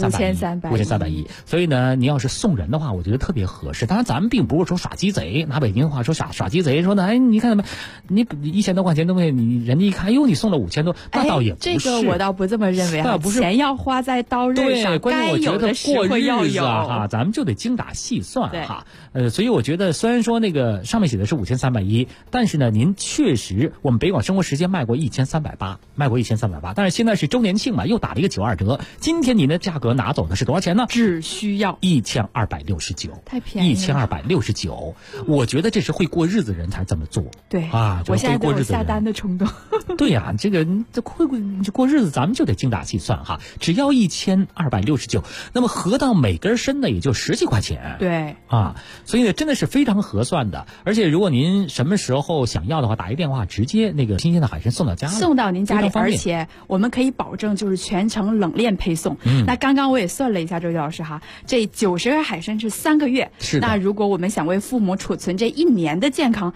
[SPEAKER 12] 5310，所以呢，你要是送人的话，我觉得特别合适。当然，咱们并不是说耍鸡贼，拿北京话说耍鸡贼，说呢，你看到没？你1000多块钱东西，人家一看，哟，你送了5000多，那倒也不是。
[SPEAKER 13] 这个我倒不这么认为钱要花在刀刃上，该有的时候要有
[SPEAKER 12] 咱们就得精打细算所以我觉得，虽然说那个上面写的是5310，但是呢，您确实我们北广生活时间卖过1380，但是现在是周年庆嘛，又打了一个92折。今天您的价格拿走的是多少钱呢？
[SPEAKER 13] 只需要
[SPEAKER 12] 1269，
[SPEAKER 13] 太便宜了
[SPEAKER 12] ，1269。我觉得这是会过日子人才这么做。
[SPEAKER 13] 对我现在都有下单的冲动。
[SPEAKER 12] 对呀，这会过日子，咱们就得精打细算只要1269，那么合到每根参呢，也就10几块钱。
[SPEAKER 13] 对
[SPEAKER 12] 所以呢，真的是非常合算的。而且如果您什么时候想要的话，打一电话，直接那个新鲜的海参送到家里，
[SPEAKER 13] 送到您家里，而且我们可以保证就是全程冷链配送。那刚刚我也算了一下，周老师这90根海参是3个月。
[SPEAKER 12] 是的。
[SPEAKER 13] 那如果我们想为父母储存这1年的健康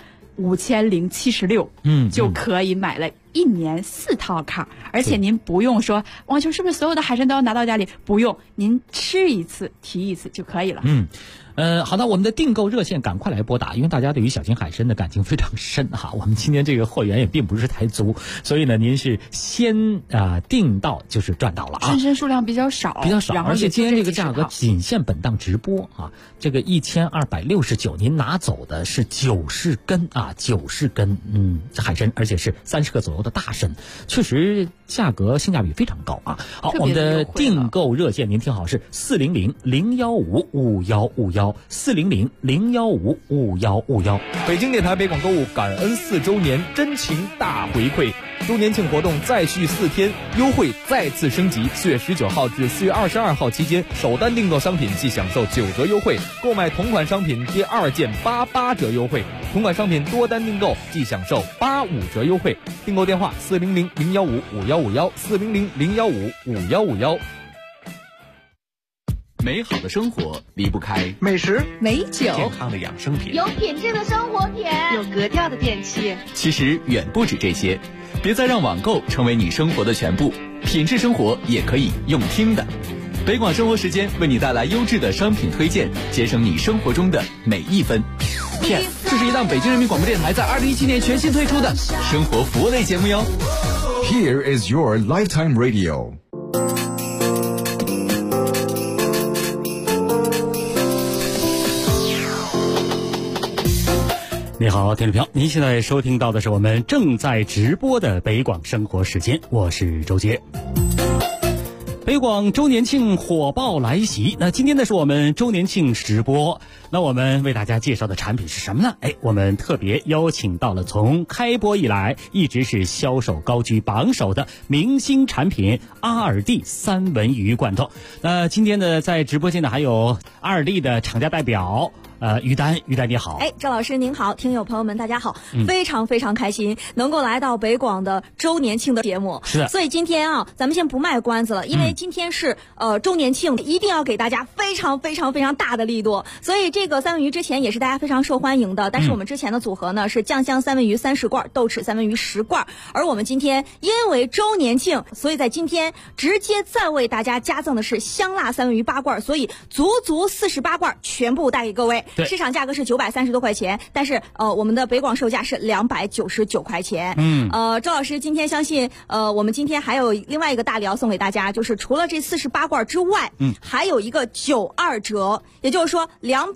[SPEAKER 13] ，5076，就可以买了1年4套卡，而且您不用说王秋是不是所有的海参都要拿到家里？不用，您吃一次提一次就可以了。
[SPEAKER 12] 好的，我们的订购热线赶快来拨打，因为大家对于小秦海参的感情非常深我们今天这个货源也并不是太足，所以呢，您是先订到就是赚到了
[SPEAKER 13] 参参数量比较少，
[SPEAKER 12] 而且今天这个价格仅限本档直播这个1269，您拿走的是90根90根海参，而且是30克左右的大参，确实价格性价比非常高好，我们的订购热线您听好，是400-015-5151，400-015-5151。
[SPEAKER 5] 北京电台北广购物感恩4周年真情大回馈周年庆活动再续4天，优惠再次升级。4月19号至4月22号期间，首单订购商品即享受9折优惠，购买同款商品第2件88折优惠，同款商品多单订购即享受85折优惠。订购电话400-015-5151，400-015-5151。
[SPEAKER 6] 美好的生活离不开
[SPEAKER 14] 美食、
[SPEAKER 9] 美酒、
[SPEAKER 6] 健康的养生品、
[SPEAKER 4] 有品质的生活品、
[SPEAKER 14] 有格调的电器。
[SPEAKER 6] 其实远不止这些，别再让网购成为你生活的全部，品质生活也可以用听的。北广生活时间为你带来优质的商品推荐，节省你生活中的每一分。
[SPEAKER 5] 这是一档北京人民广播电台在2017年全新推出的
[SPEAKER 6] 生活服务类节目哟。
[SPEAKER 2] Here is your lifetime radio。
[SPEAKER 12] 你好，听众朋友，您现在收听到的是我们正在直播的北广生活时间，我是周杰。北广周年庆火爆来袭，那今天呢是我们周年庆直播，那我们为大家介绍的产品是什么呢？我们特别邀请到了从开播以来一直是销售高居榜首的明星产品阿尔蒂三文鱼罐头。那今天呢在直播间呢还有阿尔蒂的厂家代表于丹你好。
[SPEAKER 15] 赵老师您好，听友朋友们大家好，非常非常开心能够来到北广的周年庆的节目。
[SPEAKER 12] 是的，
[SPEAKER 15] 所以今天啊，咱们先不卖关子了，因为今天是周年庆，一定要给大家非常非常非常大的力度。所以这个三文鱼之前也是大家非常受欢迎的，但是我们之前的组合呢是酱香三文鱼30罐，豆豉三文鱼10罐，而我们今天因为周年庆，所以在今天直接再为大家加赠的是香辣三文鱼8罐，所以足48罐全部带给各位。市场价格是930多块钱，但是我们的北广售价是299块钱。周老师今天相信我们今天还有另外一个大礼要送给大家，就是除了这48罐之外，还有一个92折，也就是说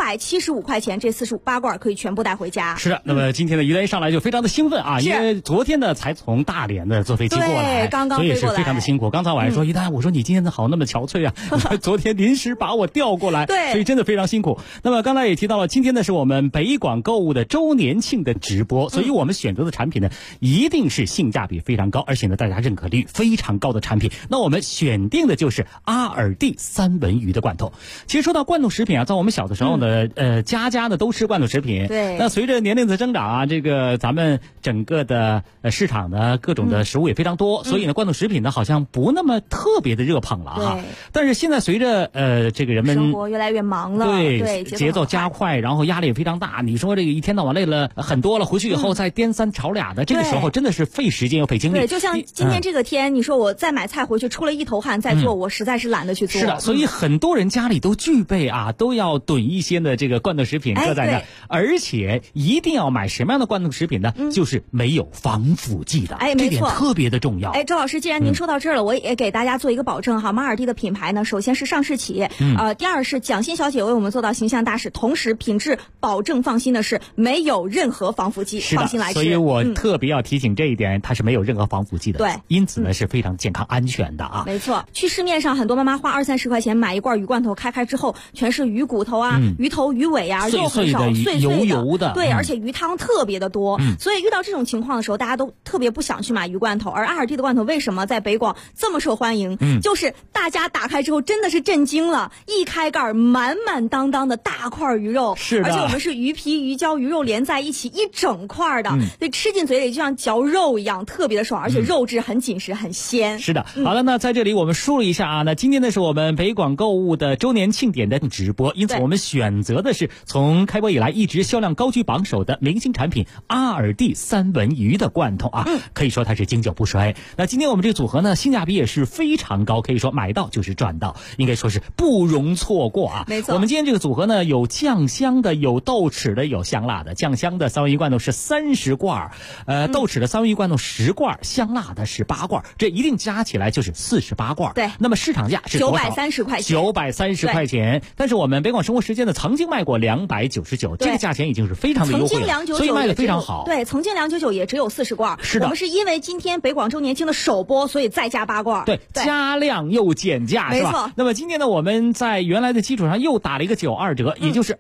[SPEAKER 15] 275块钱这48罐可以全部带回家。
[SPEAKER 12] 是的，那么今天的于丹一上来就非常的兴奋啊，因为昨天呢才从大连的坐飞机过来，
[SPEAKER 15] 刚刚
[SPEAKER 12] 所以是非常的辛苦。刚才晚上说于丹，我说你今天的好那么憔悴啊，昨天临时把我调过来，
[SPEAKER 15] 对，
[SPEAKER 12] 所以真的非常辛苦。那么刚才也提到了，今天呢是我们北广购物的周年庆的直播，所以我们选择的产品呢一定是性价比非常高，而且呢大家认可率非常高的产品。那我们选定的就是阿尔蒂三文鱼的罐头。其实说到罐头食品啊，在我们小的时候呢，家家呢都吃罐头食品。
[SPEAKER 15] 对。
[SPEAKER 12] 那随着年龄的增长啊，这个咱们整个的市场呢，各种的食物也非常多，所以呢，罐头食品呢好像不那么特别的热捧了哈。但是现在随着这个人们
[SPEAKER 15] 生活越来越忙了，对，
[SPEAKER 12] 节奏加快，然后压力也非常大。你说这个一天到晚累了很多了，回去以后再颠三炒俩的，这个时候真的是费时间又费精力。
[SPEAKER 15] 对，就像今天这个天，你说我再买菜回去出了一头汗再做，我实在是懒得去做。
[SPEAKER 12] 是的，所以很多人家里都具备啊，都要囤一些的这个罐头食品搁在那，而且一定要买什么样的罐头食品呢？就是没有防腐剂的，这点特别的重要。
[SPEAKER 15] 周老师，既然您说到这儿了，我也给大家做一个保证哈，马尔蒂的品牌呢，首先是上市企业，第二是蒋欣小姐为我们做到形象大使，同时品质保证放心的是没有任何防腐剂，放心来吃。
[SPEAKER 12] 所以我特别要提醒这一点，它是没有任何防腐剂的，
[SPEAKER 15] 对，
[SPEAKER 12] 因此呢是非常健康安全的啊。
[SPEAKER 15] 没错，去市面上很多妈妈花20-30块钱买一罐鱼罐头，开之后全是鱼骨头啊、鱼头、鱼尾啊，肉很少，碎碎的，对，而且鱼汤特别的多，所以遇到这种情况的时候，大家都特别不想去买鱼罐头。而阿尔蒂的罐头为什么在北广这么受欢迎？就是大家打开之后真的是震惊了，一开盖满满当当的大块鱼肉，
[SPEAKER 12] 是的，
[SPEAKER 15] 而且我们是鱼皮、鱼胶、鱼肉连在一起一整块的，所以吃进嘴里就像嚼肉一样，特别的爽，而且肉质很紧实、很鲜。
[SPEAKER 12] 是的，好了，那在这里我们梳理一下啊，那今天呢是我们北广购物的周年庆典的直播，因此我们选择的是从开播以来一直销量高居榜首的明星产品阿尔蒂三文鱼的罐头啊，可以说它是经久不衰。那今天我们这个组合呢，性价比也是非常高，可以说买到就是赚到，应该说是不容错过啊。
[SPEAKER 15] 没错，
[SPEAKER 12] 我们今天这个组合呢，有酱香的，有豆豉的，有香辣的。酱香的三文鱼罐头是30罐，豆豉的三文鱼罐头10罐，香辣的是8罐，这一定加起来就是48罐。
[SPEAKER 15] 对，
[SPEAKER 12] 那么市场价是多少
[SPEAKER 15] ？930块钱。
[SPEAKER 12] 930块钱，但是我们北广生活时间呢，曾经卖过299，这个价钱已经是非常的优惠了，所以卖的非常好。
[SPEAKER 15] 对，曾经299也只有40罐。
[SPEAKER 12] 是的，
[SPEAKER 15] 我们是因为今天北广周年庆的首播，所以再加8罐。
[SPEAKER 12] 对，加量又减价，是吧？
[SPEAKER 15] 没错。
[SPEAKER 12] 那么今天呢，我们在原来的基础上又打了一个92折，也就是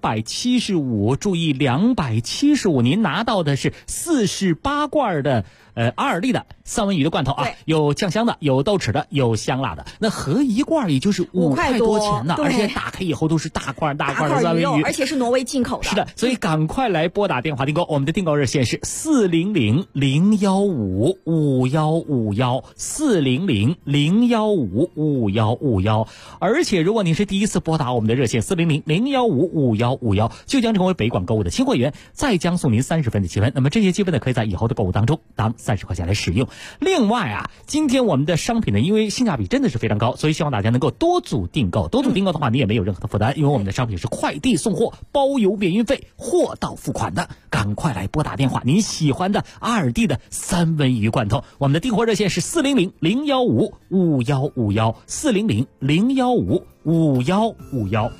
[SPEAKER 12] 275。注意，275，您拿到的是48罐的阿尔蒂的三文鱼的罐头啊，有酱香的，有豆豉的，有香辣的。那合一罐也就是5块多钱呢，而且打开以后都是大块的三文鱼，
[SPEAKER 15] 而且是挪威进口的。
[SPEAKER 12] 是的，所以赶快来拨打电话订购，我们的订购热线是400-015-5151，400-015-5151。而且如果您是第一次拨打我们的热线400-015-5151，就将成为北广购物的新会员，再将送您30分的积分。那么这些积分呢，可以在以后的购物当中当30块钱来使用。另外啊，今天我们的商品呢，因为性价比真的是非常高，所以希望大家能够多组订购。多组订购的话，你也没有任何的负担，因为我们的商品是快递送货，包邮免运费，货到付款的。赶快来拨打电话，您喜欢的阿尔蒂的三文鱼罐头，我们的订货热线是400-015-5151，400-015-5151。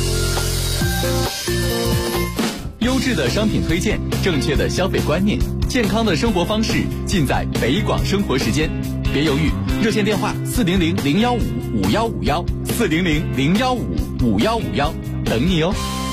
[SPEAKER 6] 优质的商品推荐，正确的消费观念，健康的生活方式，尽在北广生活时间。别犹豫，热线电话400-015-5151，400-015-5151，等你哦。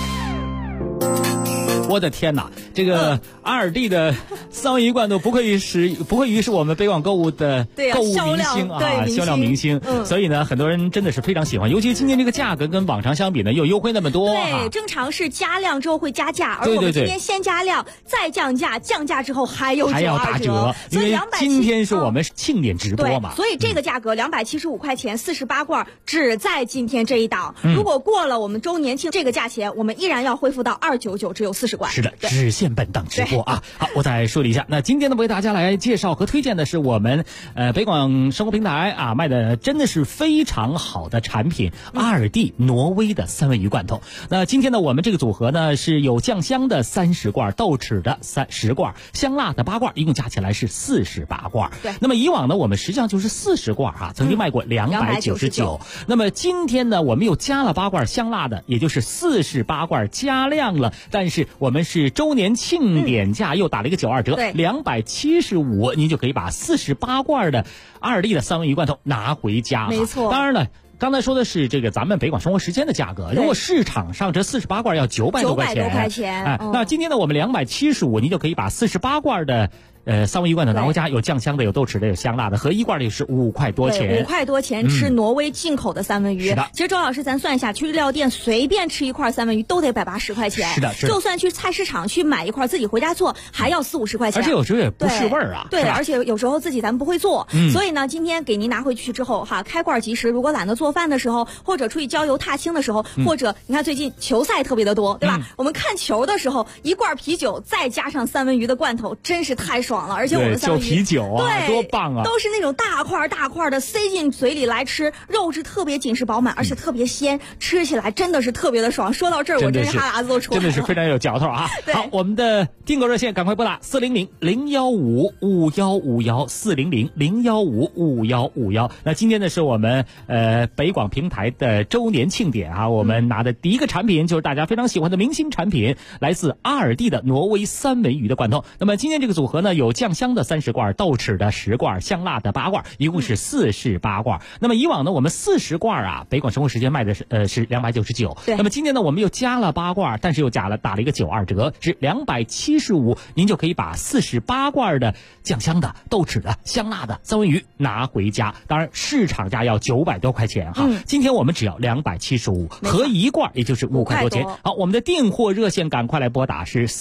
[SPEAKER 12] 我的天哪，这个阿尔蒂的三文鱼罐头不愧于是我们北广购物的购物明星啊，销量明星。所以呢，很多人真的是非常喜欢，尤其今天这个价格跟往常相比呢，又优惠那么多。
[SPEAKER 15] 对，正常是加量之后会加价，而我们今天先加量，再降价，降价之后还要打折，
[SPEAKER 12] 因为今天是我们庆典直播嘛，
[SPEAKER 15] 所以这个价格275块钱48罐，只在今天这一档。如果过了我们周年庆这个价钱，我们依然要恢复到299，只有40罐。
[SPEAKER 12] 是的，只限本档直播啊！好，我再说一下，那今天呢，为大家来介绍和推荐的是我们北广生活平台啊卖的真的是非常好的产品——阿尔蒂挪威的三文鱼罐头。那今天呢，我们这个组合呢是有酱香的30罐，豆豉的10罐，香辣的8罐，一共加起来是48罐。
[SPEAKER 15] 对。
[SPEAKER 12] 那么以往呢，我们实际上就是40罐啊，曾经卖过299。那么今天呢，我们又加了8罐香辣的，也就是48罐加量了，但是我们是周年庆典价，又打了一个92折，275，您就可以把48罐的阿尔蒂的三文鱼罐头拿回家。
[SPEAKER 15] 没错。
[SPEAKER 12] 当然了，刚才说的是这个咱们北广生活时间的价格，如果市场上这48罐要900多块钱，那今天呢我们275，您就可以把48罐的三文鱼罐头拿回家，有酱香的，有豆豉的，有香辣的，合一罐的是5块多钱。
[SPEAKER 15] 5块多钱吃挪威进口的三文鱼。
[SPEAKER 12] 是的。
[SPEAKER 15] 其实周老师咱算一下，去日料店随便吃一块三文鱼都得180块钱。
[SPEAKER 12] 是的。
[SPEAKER 15] 就算去菜市场去买一块自己回家做，还要40-50块钱。
[SPEAKER 12] 而且有时候也不是味儿啊。
[SPEAKER 15] 对，而且有时候自己咱不会做。所以呢，今天给您拿回去之后哈，开罐即食。如果懒得做饭的时候，或者出去郊游踏青的时候，或者你看最近球赛特别的多，对吧？我们看球的时候，一罐啤酒再加上三文鱼的罐头，真是太爽了。而且我们三文鱼
[SPEAKER 12] 啤酒啊，
[SPEAKER 15] 对，
[SPEAKER 12] 多棒啊！
[SPEAKER 15] 都是那种大块的塞进嘴里来吃，肉质特别紧实饱满，而且特别鲜，吃起来真的是特别的爽。说到这儿，我真是哈喇子都出来了，
[SPEAKER 12] 真的是非常有嚼头啊！好，我们的订购热线赶快拨打400-015-5151，400-015-5151。那今天呢是我们北广平台的周年庆典啊，我们拿的第一个产品就是大家非常喜欢的明星产品，来自阿尔蒂的挪威三文鱼的罐头。那么今天这个组合呢，有酱香的30罐，豆豉的10罐，香辣的8罐，一共是48罐。那么以往呢，我们40罐啊，北广生活时间卖的是299。
[SPEAKER 15] 对。
[SPEAKER 12] 那么今天呢，我们又加了8罐，但是又打了一个92折，是275，您就可以把48罐的酱香的、豆豉的、香辣的三文鱼拿回家。当然，市场价要900多块钱哈。今天我们只要275，合一罐也就是5块多钱。好，我们的订货热线赶快来拨打是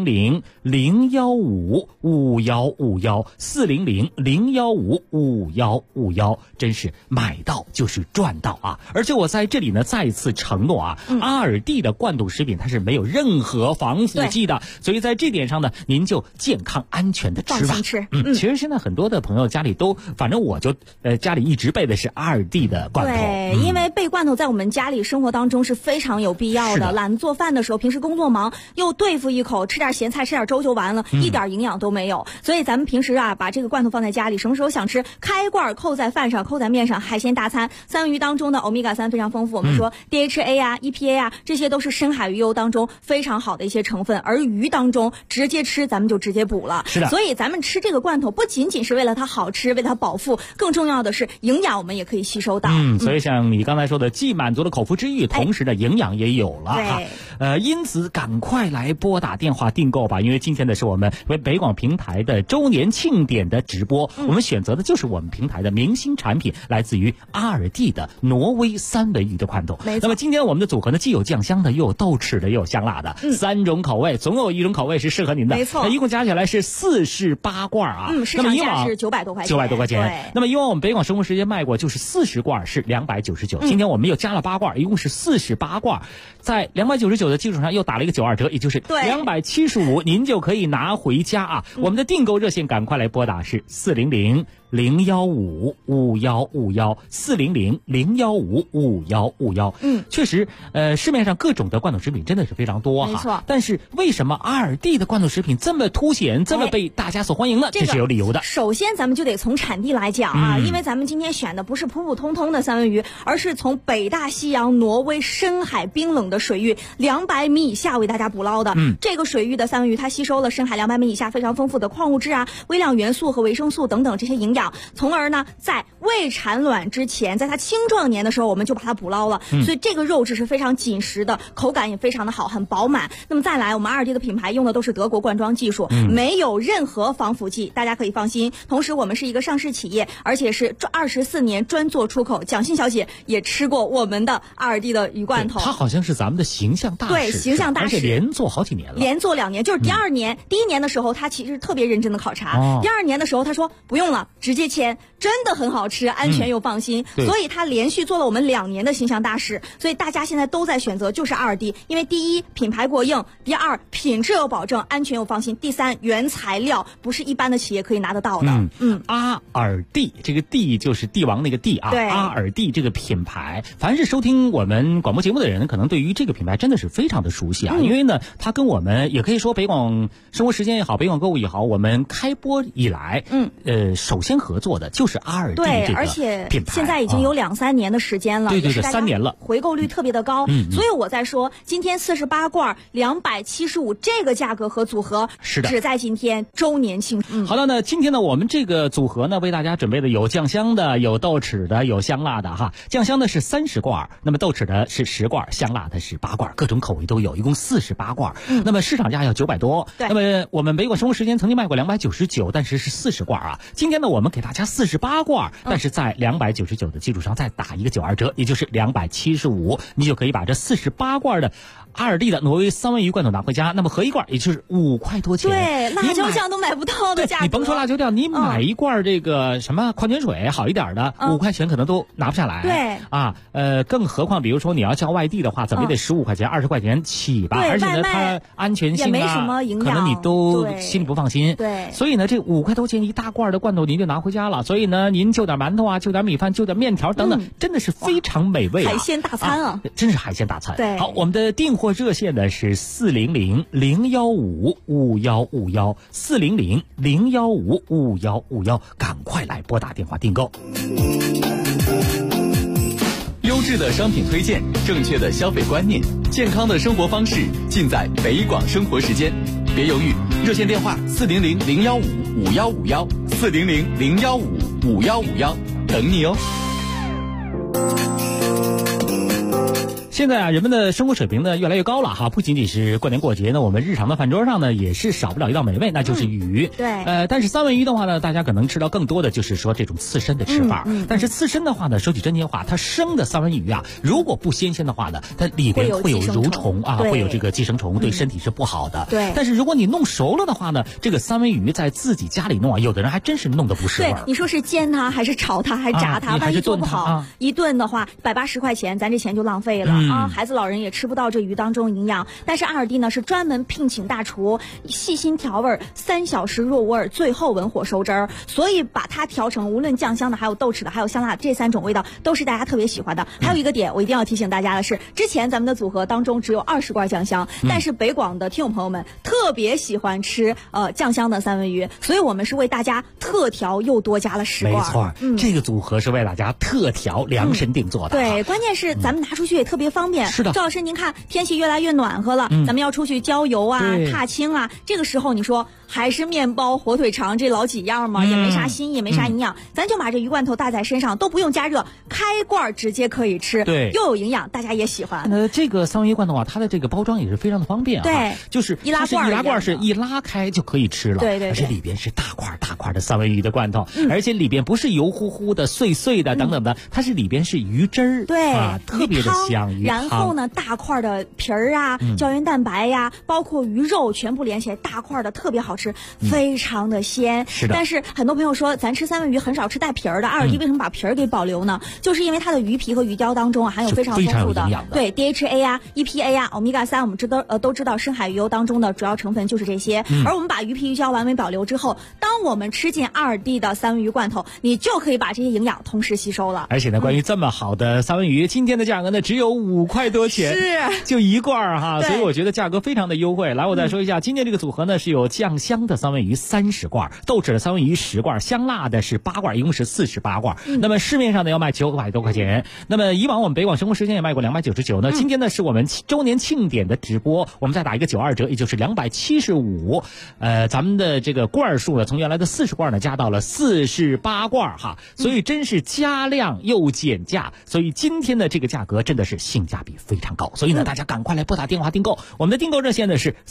[SPEAKER 12] 400-015-5151，400-015-5151，真是买到就是赚到啊！而且我在这里呢再一次承诺啊，阿尔蒂的罐头食品它是没有任何防腐剂的，所以在这点上呢，您就健康安全的吃吧。
[SPEAKER 15] 放心吃。
[SPEAKER 12] 其实现在很多的朋友家里都，反正我就家里一直备的是阿尔蒂的罐头。
[SPEAKER 15] 对，因为备罐头在我们家里生活当中是非常有必要的。懒得做饭的时候，平时工作忙，又对付一口，吃点咸菜，吃点粥就完了，一点营养都没有。所以咱们平时啊，把这个罐头放在家里，什么时候想吃，开罐扣在饭上，扣在面上，海鲜大餐。三文鱼当中的欧米伽3非常丰富，我们说 DHA 啊、EPA 啊，这些都是深海鱼油当中非常好的一些成分。而鱼当中直接吃，咱们就直接补了。
[SPEAKER 12] 是的。
[SPEAKER 15] 所以咱们吃这个罐头不仅仅是为了它好吃，为它饱腹，更重要的是营养我们也可以吸收到。
[SPEAKER 12] 所以像你刚才说的，既满足了口腹之欲，同时的营养也有了哈。因此赶快来拨打电话订购吧，因为今天的是我们北广平台台的周年庆典的直播，我们选择的就是我们平台的明星产品，来自于阿尔蒂的挪威三文鱼的罐头。那么今天我们的组合呢，既有酱香的，又有豆豉的，又有香辣的，3种口味，总有一种口味是适合您的。
[SPEAKER 15] 没错，
[SPEAKER 12] 一共加起来是48罐啊。
[SPEAKER 15] 市场价是900多块钱。
[SPEAKER 12] 900多块钱。那么以往我们北广生活时间卖过就是40罐是299，今天我们又加了8罐，一共是48罐，在299的基础上又打了一个92折，也就是275，您就可以拿回家啊。我们的订购热线赶快来拨打是400-015-5151，400-015-5151。确实，市面上各种的罐头食品真的是非常多哈。
[SPEAKER 15] 没错。
[SPEAKER 12] 但是为什么阿尔蒂的罐头食品这么凸显，这么被大家所欢迎呢？这是有理由的。
[SPEAKER 15] 首先，咱们就得从产地来讲啊，因为咱们今天选的不是普普通通的三文鱼，而是从北大西洋挪威深海冰冷的水域200米以下为大家捕捞的。这个水域的三文鱼，它吸收了深海200米以下非常丰富的矿物质啊、微量元素和维生素等等这些营养，从而呢，在未产卵之前，在它青壮年的时候，我们就把它捕捞了，所以这个肉质是非常紧实的，口感也非常的好，很饱满。那么再来，我们阿尔蒂的品牌用的都是德国灌装技术，没有任何防腐剂，大家可以放心。同时，我们是一个上市企业，而且是24年专做出口。蒋欣小姐也吃过我们的阿尔蒂的鱼罐头，
[SPEAKER 12] 她好像是咱们的形象大使，
[SPEAKER 15] 对，形象大使，
[SPEAKER 12] 而且连做好几年了，
[SPEAKER 15] 连做2年，就是第2年，第1年的时候，她其实特别认真的考察，第2年的时候，她说不用了，直接签，真的很好吃，安全又放心，所以她连续做了我们2年的形象大使，所以大家现在都在选择就是阿尔蒂，因为第一品牌过硬，第二品质有保证，安全又放心，第三原材料不是一般的企业可以拿得到的。
[SPEAKER 12] 阿尔蒂，这个蒂就是帝王那个蒂啊，阿尔蒂这个品牌，凡是收听我们广播节目的人，可能对于这个品牌真的是非常的熟悉啊，因为呢，它跟我们也可以说北广生活时间也好，北广购物也好，我们开播以来，首先合作的就是阿尔蒂这个品牌，
[SPEAKER 15] 而且现在已经有2-3年的时间了，
[SPEAKER 12] 对，3年了，
[SPEAKER 15] 回购率特别的高，所以我在说，今天48罐275这个价格和组合，
[SPEAKER 12] 是的，
[SPEAKER 15] 只在今天周年庆。
[SPEAKER 12] 好了，那今天呢，我们这个组合呢，为大家准备的有酱香的，有豆豉的，有香辣的哈。酱香的是30罐，那么豆豉的是10罐，香辣的是8罐，各种口味都有，一共48罐。那么市场价要900多，那么我们北广生活时间曾经卖过299，但是是40罐啊。今天呢，我们给大家48罐，但是在299的基础上再打一个92折，也就是275，你就可以把这48罐的阿尔蒂的挪威三文鱼罐头拿回家，那么合一罐也就是5块多钱。
[SPEAKER 15] 对，辣椒酱都买不到的价格。
[SPEAKER 12] 你甭说辣椒酱，你买一罐这个什么矿泉水好一点的，5块钱可能都拿不下来。
[SPEAKER 15] 对
[SPEAKER 12] 啊，更何况比如说你要叫外地的话，怎么也得15块钱、20块钱起吧。而且呢，它安全性啊，
[SPEAKER 15] 也没什么营养，
[SPEAKER 12] 可能你都心里不放心。
[SPEAKER 15] 对，
[SPEAKER 12] 所以呢，这5块多钱一大罐的罐头您就拿回家了。所以呢，您就点馒头啊，就点米饭，就点面条等等，真的是非常美味。
[SPEAKER 15] 海鲜大餐啊，
[SPEAKER 12] 真是海鲜大餐。
[SPEAKER 15] 对，
[SPEAKER 12] 好，我们的订货热线呢是400-015-5151，400-015-5151，赶快来拨打电话订购。
[SPEAKER 6] 优质的商品推荐，正确的消费观念，健康的生活方式，尽在北广生活时间。别犹豫，热线电话400-015-5151，400-015-5151，等你哦。
[SPEAKER 12] 现在啊，人们的生活水平呢越来越高了哈，不仅仅是过年过节呢，我们日常的饭桌上呢也是少不了一道美味，那就是鱼。
[SPEAKER 15] 对。
[SPEAKER 12] 但是三文鱼的话呢，大家可能吃到更多的就是说这种刺身的吃法。但是刺身的话呢，说句真心话，它生的三文鱼啊，如果不新鲜的话呢，它里边会有蠕虫啊，会有这个寄生虫，对身体是不好的。
[SPEAKER 15] 对。
[SPEAKER 12] 但是如果你弄熟了的话呢，这个三文鱼在自己家里弄啊，有的人还真是弄得不是味儿。
[SPEAKER 15] 对，你说是煎它还是炒它还是炸它，万一做不好，一顿的话180块钱，咱这钱就浪费了。孩子老人也吃不到这鱼当中营养。但是阿尔蒂呢是专门聘请大厨细心调味，3小时入味，最后文火收汁儿，所以把它调成无论酱香的还有豆豉的还有香辣这3种味道都是大家特别喜欢的。还有一个点我一定要提醒大家的是，之前咱们的组合当中只有20罐酱香，但是北广的听友朋友们特别喜欢吃酱香的三文鱼，所以我们是为大家特调又多加了10罐。
[SPEAKER 12] 没错，这个组合是为大家特调量身定做的。
[SPEAKER 15] 对，关键是咱们拿出去也特别方便。
[SPEAKER 12] 是的，
[SPEAKER 15] 赵老师您看天气越来越暖和了，咱们要出去郊游啊、踏青啊，这个时候你说还是面包、火腿肠这老几样嘛，也没啥新意，也没啥营养，咱就把这鱼罐头搭在身上，都不用加热，开罐直接可以吃，
[SPEAKER 12] 对，
[SPEAKER 15] 又有营养，大家也喜欢。
[SPEAKER 12] 这个三文鱼罐头啊，它的这个包装也是非常的方便啊，
[SPEAKER 15] 对，
[SPEAKER 12] 就是
[SPEAKER 15] 易拉罐
[SPEAKER 12] 是一拉开就可以吃了，
[SPEAKER 15] 对，
[SPEAKER 12] 而且里边是大块的三文鱼的罐头，而且里边不是油乎乎的、碎碎的等等的，它是里边是鱼汁儿，
[SPEAKER 15] 对
[SPEAKER 12] 啊，特别的香。鱼汤，
[SPEAKER 15] 然后呢，大块的皮儿啊、胶原蛋白呀，包括鱼肉全部连起来，大块的特别好吃，非常的鲜。
[SPEAKER 12] 是的。
[SPEAKER 15] 但是很多朋友说，咱吃三文鱼很少吃带皮儿的，阿尔蒂为什么把皮儿给保留呢？就是因为它的鱼皮和鱼胶当中含有非常丰富的对 DHA 啊、EPA 啊、欧米伽3，我们都知道深海鱼油当中的主要成分就是这些。而我们把鱼皮鱼胶完美保留之后，当我们吃进阿尔蒂的三文鱼罐头，你就可以把这些营养同时吸收了。
[SPEAKER 12] 而且呢，关于这么好的三文鱼，今天的价格呢只有5块多钱，
[SPEAKER 15] 是
[SPEAKER 12] 就一罐哈，所以我觉得价格非常的优惠。来，我再说一下，今天这个组合呢是有酱香的三文鱼30罐，豆豉的三文鱼10罐，香辣的是8罐，一共是48罐。那么市面上呢要卖900多块钱。那么以往我们北广生活时间也卖过299，那今天呢是我们周年庆典的直播，我们再打一个92折，也就是275。咱们的这个罐数呢，从原来的40罐呢加到了48罐哈，所以真是加量又减价，所以今天的这个价格真的是性价比非常高，所以呢大家赶快来拨打电话订购，我们的订购热线呢是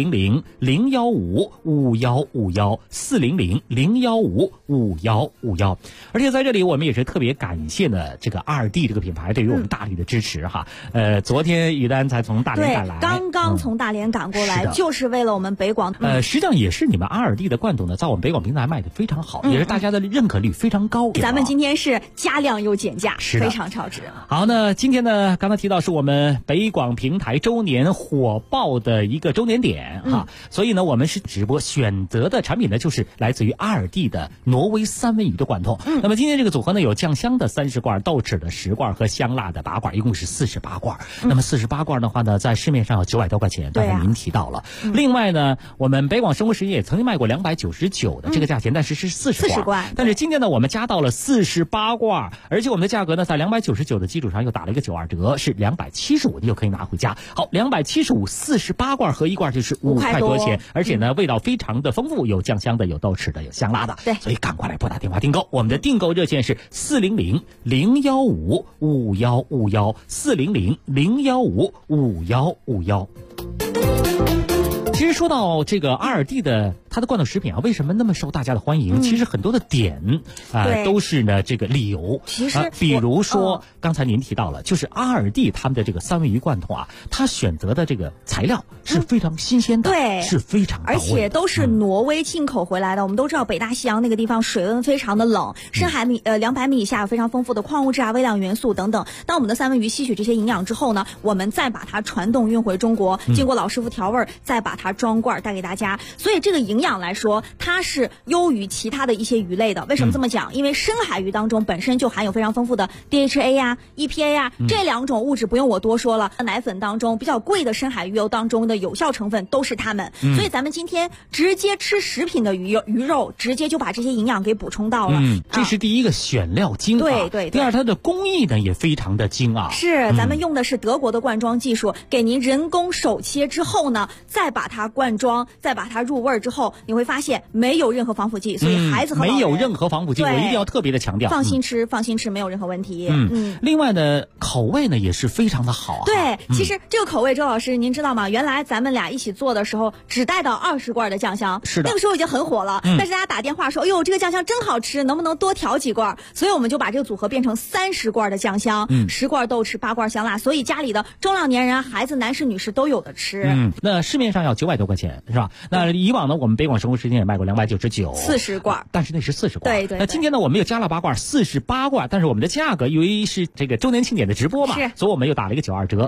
[SPEAKER 12] 400-015-5151，400-015-5151。而且在这里我们也是特别感谢呢这个阿尔蒂这个品牌对于我们大力的支持哈。昨天于丹才从大连赶来，
[SPEAKER 15] 刚刚从大连赶过来，就是为了我们北广。
[SPEAKER 12] 实际上也是你们阿尔蒂的罐头呢，在我们北广平台卖的非常好，也是大家的认可率非常高。
[SPEAKER 15] 咱们今天是加量又减价，
[SPEAKER 12] 是
[SPEAKER 15] 非常超值。
[SPEAKER 12] 好，那今天呢，刚才提到是我们北广平台周年火爆的一个周年点哈，所以呢，我们是直播选择的产品呢，就是来自于阿尔蒂的挪威三文鱼的罐头。那么今天这个组合呢，有酱香的30罐、豆豉的10罐和香辣的8罐，一共是48罐。那么48罐的话呢，在市面上有900多块钱，刚才您提到了。另外呢，我们北广生活时间也曾经卖过299的这个价钱，但是是40罐。但是今天呢，我们加到了48罐，而且我们的价格呢，在299的基础上又打了一个92折，是275，你就可以拿回家。好，275 48罐和1罐就是5块多钱，而且呢，味道非常的丰富，有酱香的，有豆豉的，有香辣的。
[SPEAKER 15] 对，
[SPEAKER 12] 所以赶快来拨打电话订购，我们的订购热线是400-015-5151，400-015-5151。其实说到这个阿尔蒂的它的罐头食品啊，为什么那么受大家的欢迎？其实很多的点都是呢这个理由。
[SPEAKER 15] 其实
[SPEAKER 12] 比如说刚才您提到了，就是阿尔蒂他们的这个三文鱼罐头啊，它选择的这个材料是非常新鲜的，
[SPEAKER 15] 对，
[SPEAKER 12] 是非常到位的，
[SPEAKER 15] 而且都是挪威进口回来的。我们都知道北大西洋那个地方水温非常的冷，深海200米以下有非常丰富的矿物质啊、微量元素等等。当我们的三文鱼吸取这些营养之后呢，我们再把它传动运回中国，经过老师傅调味，再把它装罐带给大家。所以这个营养来说，它是优于其他的一些鱼类的。为什么这么讲？因为深海鱼当中本身就含有非常丰富的 DHA 呀、EPA 呀这2种物质，不用我多说了。奶粉当中比较贵的深海鱼油当中的有效成分都是它们。所以咱们今天直接吃食品的鱼肉，直接就把这些营养给补充到了。
[SPEAKER 12] 这是第一个选料精啊。
[SPEAKER 15] 对。
[SPEAKER 12] 第二，它的工艺呢也非常的精啊。
[SPEAKER 15] 是，咱们用的是德国的灌装技术，给您人工手切之后呢，再把它灌装，再把它入味之后，你会发现没有任何防腐剂，所以孩子和老人
[SPEAKER 12] 没有任何防腐剂，我一定要特别的强调，
[SPEAKER 15] 放心吃，没有任何问题。
[SPEAKER 12] 另外呢，口味呢也是非常的好啊。
[SPEAKER 15] 对，其实这个口味，周老师您知道吗？原来咱们俩一起做的时候，只带到20罐的酱香，
[SPEAKER 12] 是的，
[SPEAKER 15] 那个时候已经很火了。但是大家打电话说，哎呦，这个酱香真好吃，能不能多调几罐？所以我们就把这个组合变成30罐的酱香，10罐豆豉，8罐香辣，所以家里的中老年人、孩子、男士、女士都有的吃。
[SPEAKER 12] 那市面上要900多块钱，是吧？那以往呢，我们北广生活时间也卖过299
[SPEAKER 15] 40罐，
[SPEAKER 12] 但是那是40罐。
[SPEAKER 15] 对。
[SPEAKER 12] 那今天呢，我们又加了8罐，48罐，但是我们的价格由于是这个周年庆典的直播嘛，所以我们又打了一个92折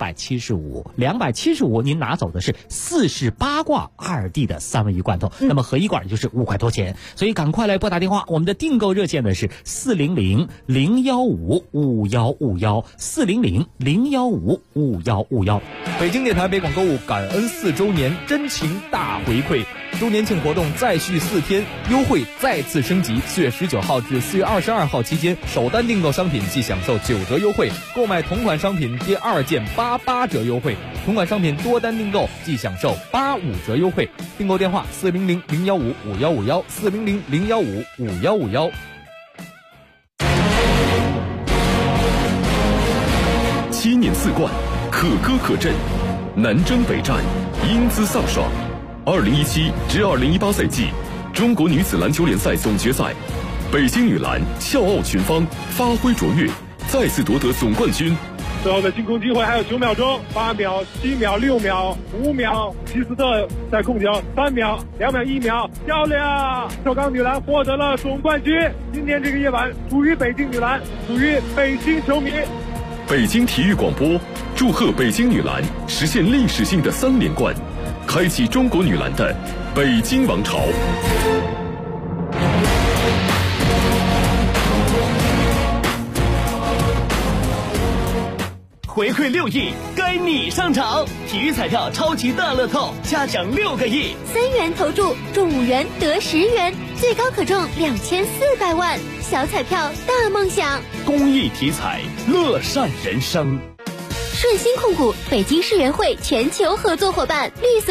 [SPEAKER 12] ，275，您拿走的是48罐阿尔蒂的三文鱼罐头，那么合1罐就是5块多钱，所以赶快来拨打电话，我们的订购热线呢是
[SPEAKER 5] 400-015-5151，400-015-5151。北京电台北广购物感恩4周年真情大回馈。 周年庆活动再续4天，优惠再次升级。4月19号至4月22号期间，首单订购商品即享受9折优惠，购买同款商品第2件88折优惠，同款商品多单订购即享受85折优惠。订购电话400-015-5151 400-015-5151。
[SPEAKER 1] 7年4冠，可歌可阵，南征北战，英姿飒爽。2017至2018赛季中国女子篮球联赛总决赛，北京女篮笑傲群芳，发挥卓越，再次夺得总冠军。
[SPEAKER 16] 最后的进攻机会还有9秒钟，8秒、7秒、6秒、5秒，希斯特在控球，3秒、2秒、1秒，漂亮！首钢女篮获得了总冠军。今天这个夜晚属于北京女篮，属于北京球迷。
[SPEAKER 1] 北京体育广播祝贺北京女篮实现历史性的3连冠，开启中国女篮的北京王朝。
[SPEAKER 17] 回馈6亿，该你上场！体育彩票超级大乐透，嘉奖6个亿
[SPEAKER 7] ，3元投注中5元得10元，最高可中2400万。小彩票大梦想，
[SPEAKER 17] 公益体彩，乐善人生。
[SPEAKER 7] 顺鑫控股北京世园会全球合作伙伴，绿色